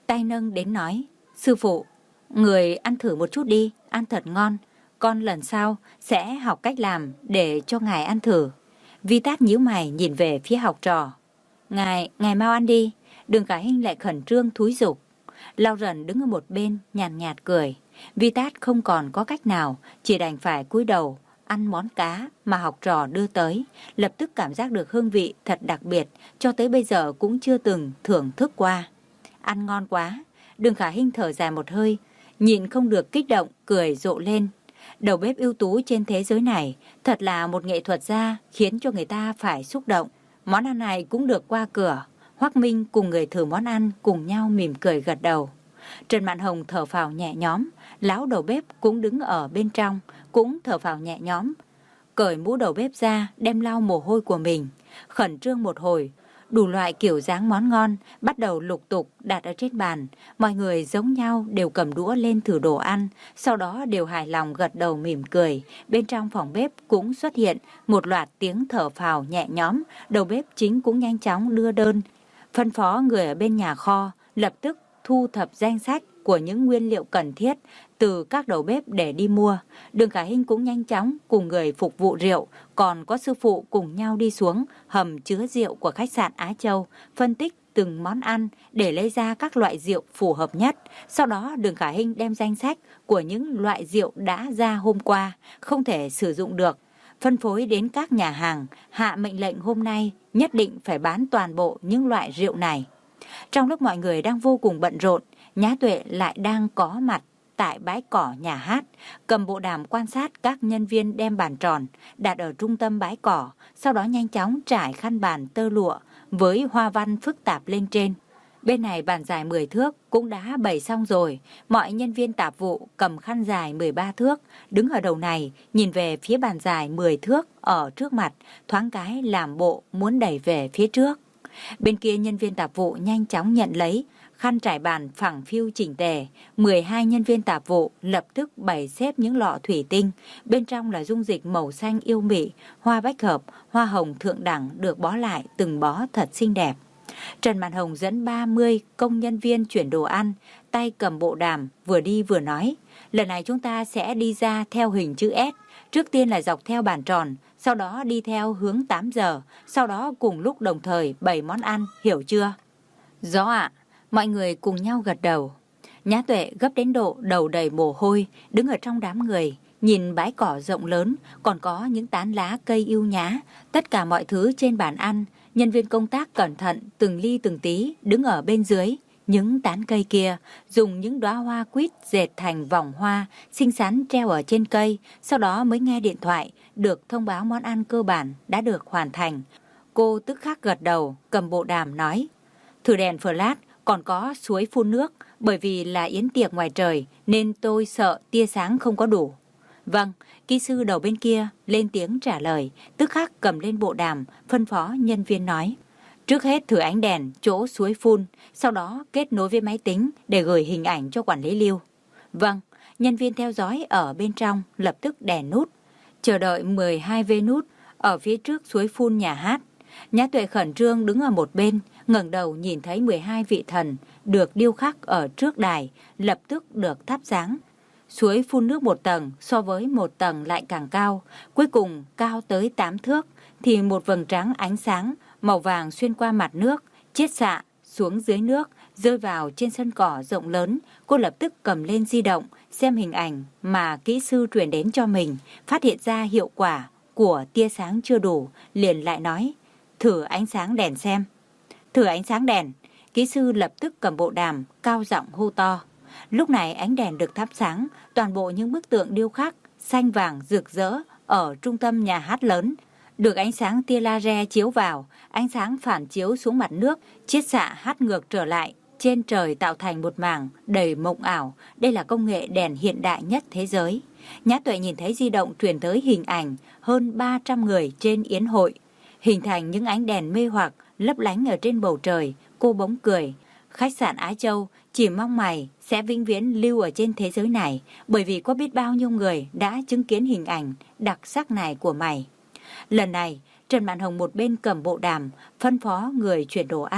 S1: tay nâng đến nói, sư phụ, người ăn thử một chút đi, ăn thật ngon. Con lần sau sẽ học cách làm để cho ngài ăn thử. Vi Tát nhíu mày nhìn về phía học trò. Ngài, ngài mau ăn đi. Đường Khả Hinh lại khẩn trương thúi giục. Lao Rần đứng ở một bên nhàn nhạt, nhạt cười. Vi Tát không còn có cách nào, chỉ đành phải cúi đầu ăn món cá mà học trò đưa tới. Lập tức cảm giác được hương vị thật đặc biệt, cho tới bây giờ cũng chưa từng thưởng thức qua. Ăn ngon quá. Đường Khả Hinh thở dài một hơi, nhịn không được kích động, cười rộ lên. Đầu bếp ưu tú trên thế giới này thật là một nghệ thuật gia, khiến cho người ta phải xúc động. Món ăn này cũng được qua cửa. Hoắc Minh cùng người thử món ăn cùng nhau mỉm cười gật đầu. Trần Mạn Hồng thở phào nhẹ nhõm, lão đầu bếp cũng đứng ở bên trong, cũng thở phào nhẹ nhõm. Cởi mũ đầu bếp ra, đem lau mồ hôi của mình, khẩn trương một hồi. Đủ loại kiểu dáng món ngon bắt đầu lục tục đặt ở trên bàn. Mọi người giống nhau đều cầm đũa lên thử đồ ăn, sau đó đều hài lòng gật đầu mỉm cười. Bên trong phòng bếp cũng xuất hiện một loạt tiếng thở phào nhẹ nhõm. Đầu bếp chính cũng nhanh chóng đưa đơn, phân phó người ở bên nhà kho lập tức thu thập danh sách của những nguyên liệu cần thiết từ các đầu bếp để đi mua. Đường Khả Hinh cũng nhanh chóng cùng người phục vụ rượu, còn có sư phụ cùng nhau đi xuống hầm chứa rượu của khách sạn Á Châu, phân tích từng món ăn để lấy ra các loại rượu phù hợp nhất. Sau đó Đường Khả Hinh đem danh sách của những loại rượu đã ra hôm qua, không thể sử dụng được, phân phối đến các nhà hàng, hạ mệnh lệnh hôm nay nhất định phải bán toàn bộ những loại rượu này. Trong lúc mọi người đang vô cùng bận rộn, Nhã Tuệ lại đang có mặt tại bãi cỏ nhà hát, cầm bộ đàm quan sát các nhân viên đem bàn tròn đặt ở trung tâm bãi cỏ, sau đó nhanh chóng trải khăn bàn tơ lụa với hoa văn phức tạp lên trên. Bên này bàn dài mười thước cũng đã bày xong rồi, mọi nhân viên tạp vụ cầm khăn dài mười ba thước, đứng ở đầu này, nhìn về phía bàn dài mười thước ở trước mặt, thoáng cái làm bộ muốn đẩy về phía trước. Bên kia nhân viên tạp vụ nhanh chóng nhận lấy, khăn trải bàn phẳng phiu chỉnh tề. mười hai nhân viên tạp vụ lập tức bày xếp những lọ thủy tinh, bên trong là dung dịch màu xanh yêu mị, hoa bách hợp, hoa hồng thượng đẳng được bó lại từng bó thật xinh đẹp. Trần Mạn Hồng dẫn ba mươi công nhân viên chuyển đồ ăn, tay cầm bộ đàm, vừa đi vừa nói. Lần này chúng ta sẽ đi ra theo hình chữ S, trước tiên là dọc theo bàn tròn, sau đó đi theo hướng tám giờ, sau đó cùng lúc đồng thời bày món ăn, hiểu chưa? Rõ ạ. Mọi người cùng nhau gật đầu. Nhã Tuệ gấp đến độ đầu đầy mồ hôi, đứng ở trong đám người, nhìn bãi cỏ rộng lớn, còn có những tán lá cây yêu nhã, tất cả mọi thứ trên bàn ăn. Nhân viên công tác cẩn thận từng ly từng tí đứng ở bên dưới những tán cây kia, dùng những đóa hoa quýt dệt thành vòng hoa xinh xắn treo ở trên cây, sau đó mới nghe điện thoại được thông báo món ăn cơ bản đã được hoàn thành. Cô tức khắc gật đầu, cầm bộ đàm nói: thử đèn flash, còn có suối phun nước, bởi vì là yến tiệc ngoài trời nên tôi sợ tia sáng không có đủ. Vâng, kỹ sư đầu bên kia lên tiếng trả lời, tức khắc cầm lên bộ đàm, phân phó nhân viên nói: trước hết thử ánh đèn chỗ suối phun, sau đó kết nối với máy tính để gửi hình ảnh cho quản lý lưu. Vâng, nhân viên theo dõi ở bên trong lập tức đè nút, chờ đợi mười hai vê nút ở phía trước suối phun nhà hát. Nhã Tuệ khẩn trương đứng ở một bên, ngẩng đầu nhìn thấy mười hai vị thần được điêu khắc ở trước đài, lập tức được thắp sáng. Suối phun nước một tầng so với một tầng lại càng cao, cuối cùng cao tới tám thước, thì một vầng trắng ánh sáng màu vàng xuyên qua mặt nước, chiết xạ xuống dưới nước, rơi vào trên sân cỏ rộng lớn. Cô lập tức cầm lên di động, xem hình ảnh mà kỹ sư truyền đến cho mình, phát hiện ra hiệu quả của tia sáng chưa đủ, liền lại nói: thử ánh sáng đèn xem. Thử ánh sáng đèn. Kỹ sư lập tức cầm bộ đàm, cao giọng hô to. Lúc này ánh đèn được thắp sáng, toàn bộ những bức tượng điêu khắc xanh vàng rực rỡ ở trung tâm nhà hát lớn được ánh sáng tia laser chiếu vào, ánh sáng phản chiếu xuống mặt nước, chiết xạ hắt ngược trở lại trên trời, tạo thành một mảng đầy mộng ảo. Đây là công nghệ đèn hiện đại nhất thế giới. Nhã Tuệ nhìn thấy di động truyền tới hình ảnh hơn ba trăm người trên yến hội, hình thành những ánh đèn mê hoặc lấp lánh ở trên bầu trời. Cô bỗng cười. Khách sạn Á Châu chỉ mong mày sẽ vĩnh viễn lưu ở trên thế giới này, bởi vì có biết bao nhiêu người đã chứng kiến hình ảnh đặc sắc này của mày. Lần này, Trần Mạn Hồng một bên cầm bộ đàm, phân phó người chuyển đồ ăn,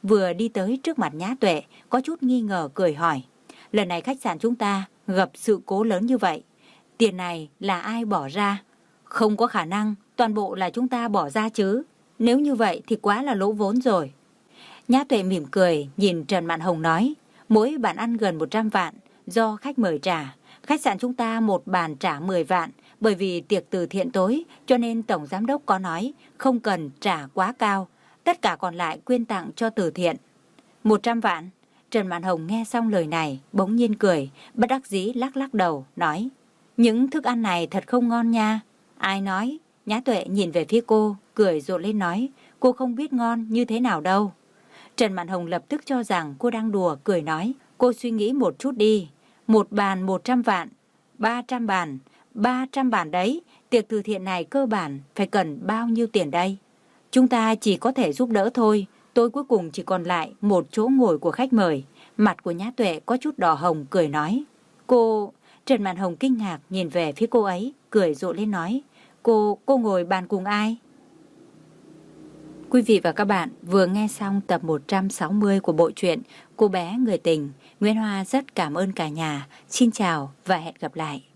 S1: vừa đi tới trước mặt Nhã Tuệ, có chút nghi ngờ cười hỏi. Lần này khách sạn chúng ta gặp sự cố lớn như vậy, tiền này là ai bỏ ra? Không có khả năng toàn bộ là chúng ta bỏ ra chứ. Nếu như vậy thì quá là lỗ vốn rồi. Nhã Tuệ mỉm cười nhìn Trần Mạn Hồng nói, mỗi bàn ăn gần một trăm vạn, do khách mời trả. Khách sạn chúng ta một bàn trả mười vạn, bởi vì tiệc từ thiện tối cho nên Tổng Giám đốc có nói không cần trả quá cao, tất cả còn lại quyên tặng cho từ thiện. Một trăm vạn? Trần Mạn Hồng nghe xong lời này, bỗng nhiên cười, bất đắc dĩ lắc lắc đầu, nói, những thức ăn này thật không ngon nha. Ai nói? Nhã Tuệ nhìn về phía cô, cười rộ lên nói, cô không biết ngon như thế nào đâu. Trần Mạn Hồng lập tức cho rằng cô đang đùa, cười nói, cô suy nghĩ một chút đi, một bàn một trăm vạn, ba trăm bàn, ba trăm bàn đấy, tiệc từ thiện này cơ bản phải cần bao nhiêu tiền đây? Chúng ta chỉ có thể giúp đỡ thôi, tối cuối cùng chỉ còn lại một chỗ ngồi của khách mời. Mặt của Nhã Tuệ có chút đỏ hồng, cười nói, cô... Trần Mạn Hồng kinh ngạc nhìn về phía cô ấy, cười rộ lên nói, cô, cô ngồi bàn cùng ai? Quý vị và các bạn vừa nghe xong tập một trăm sáu mươi của bộ truyện Cô bé người tình. Nguyễn Hoa rất cảm ơn cả nhà. Xin chào và hẹn gặp lại.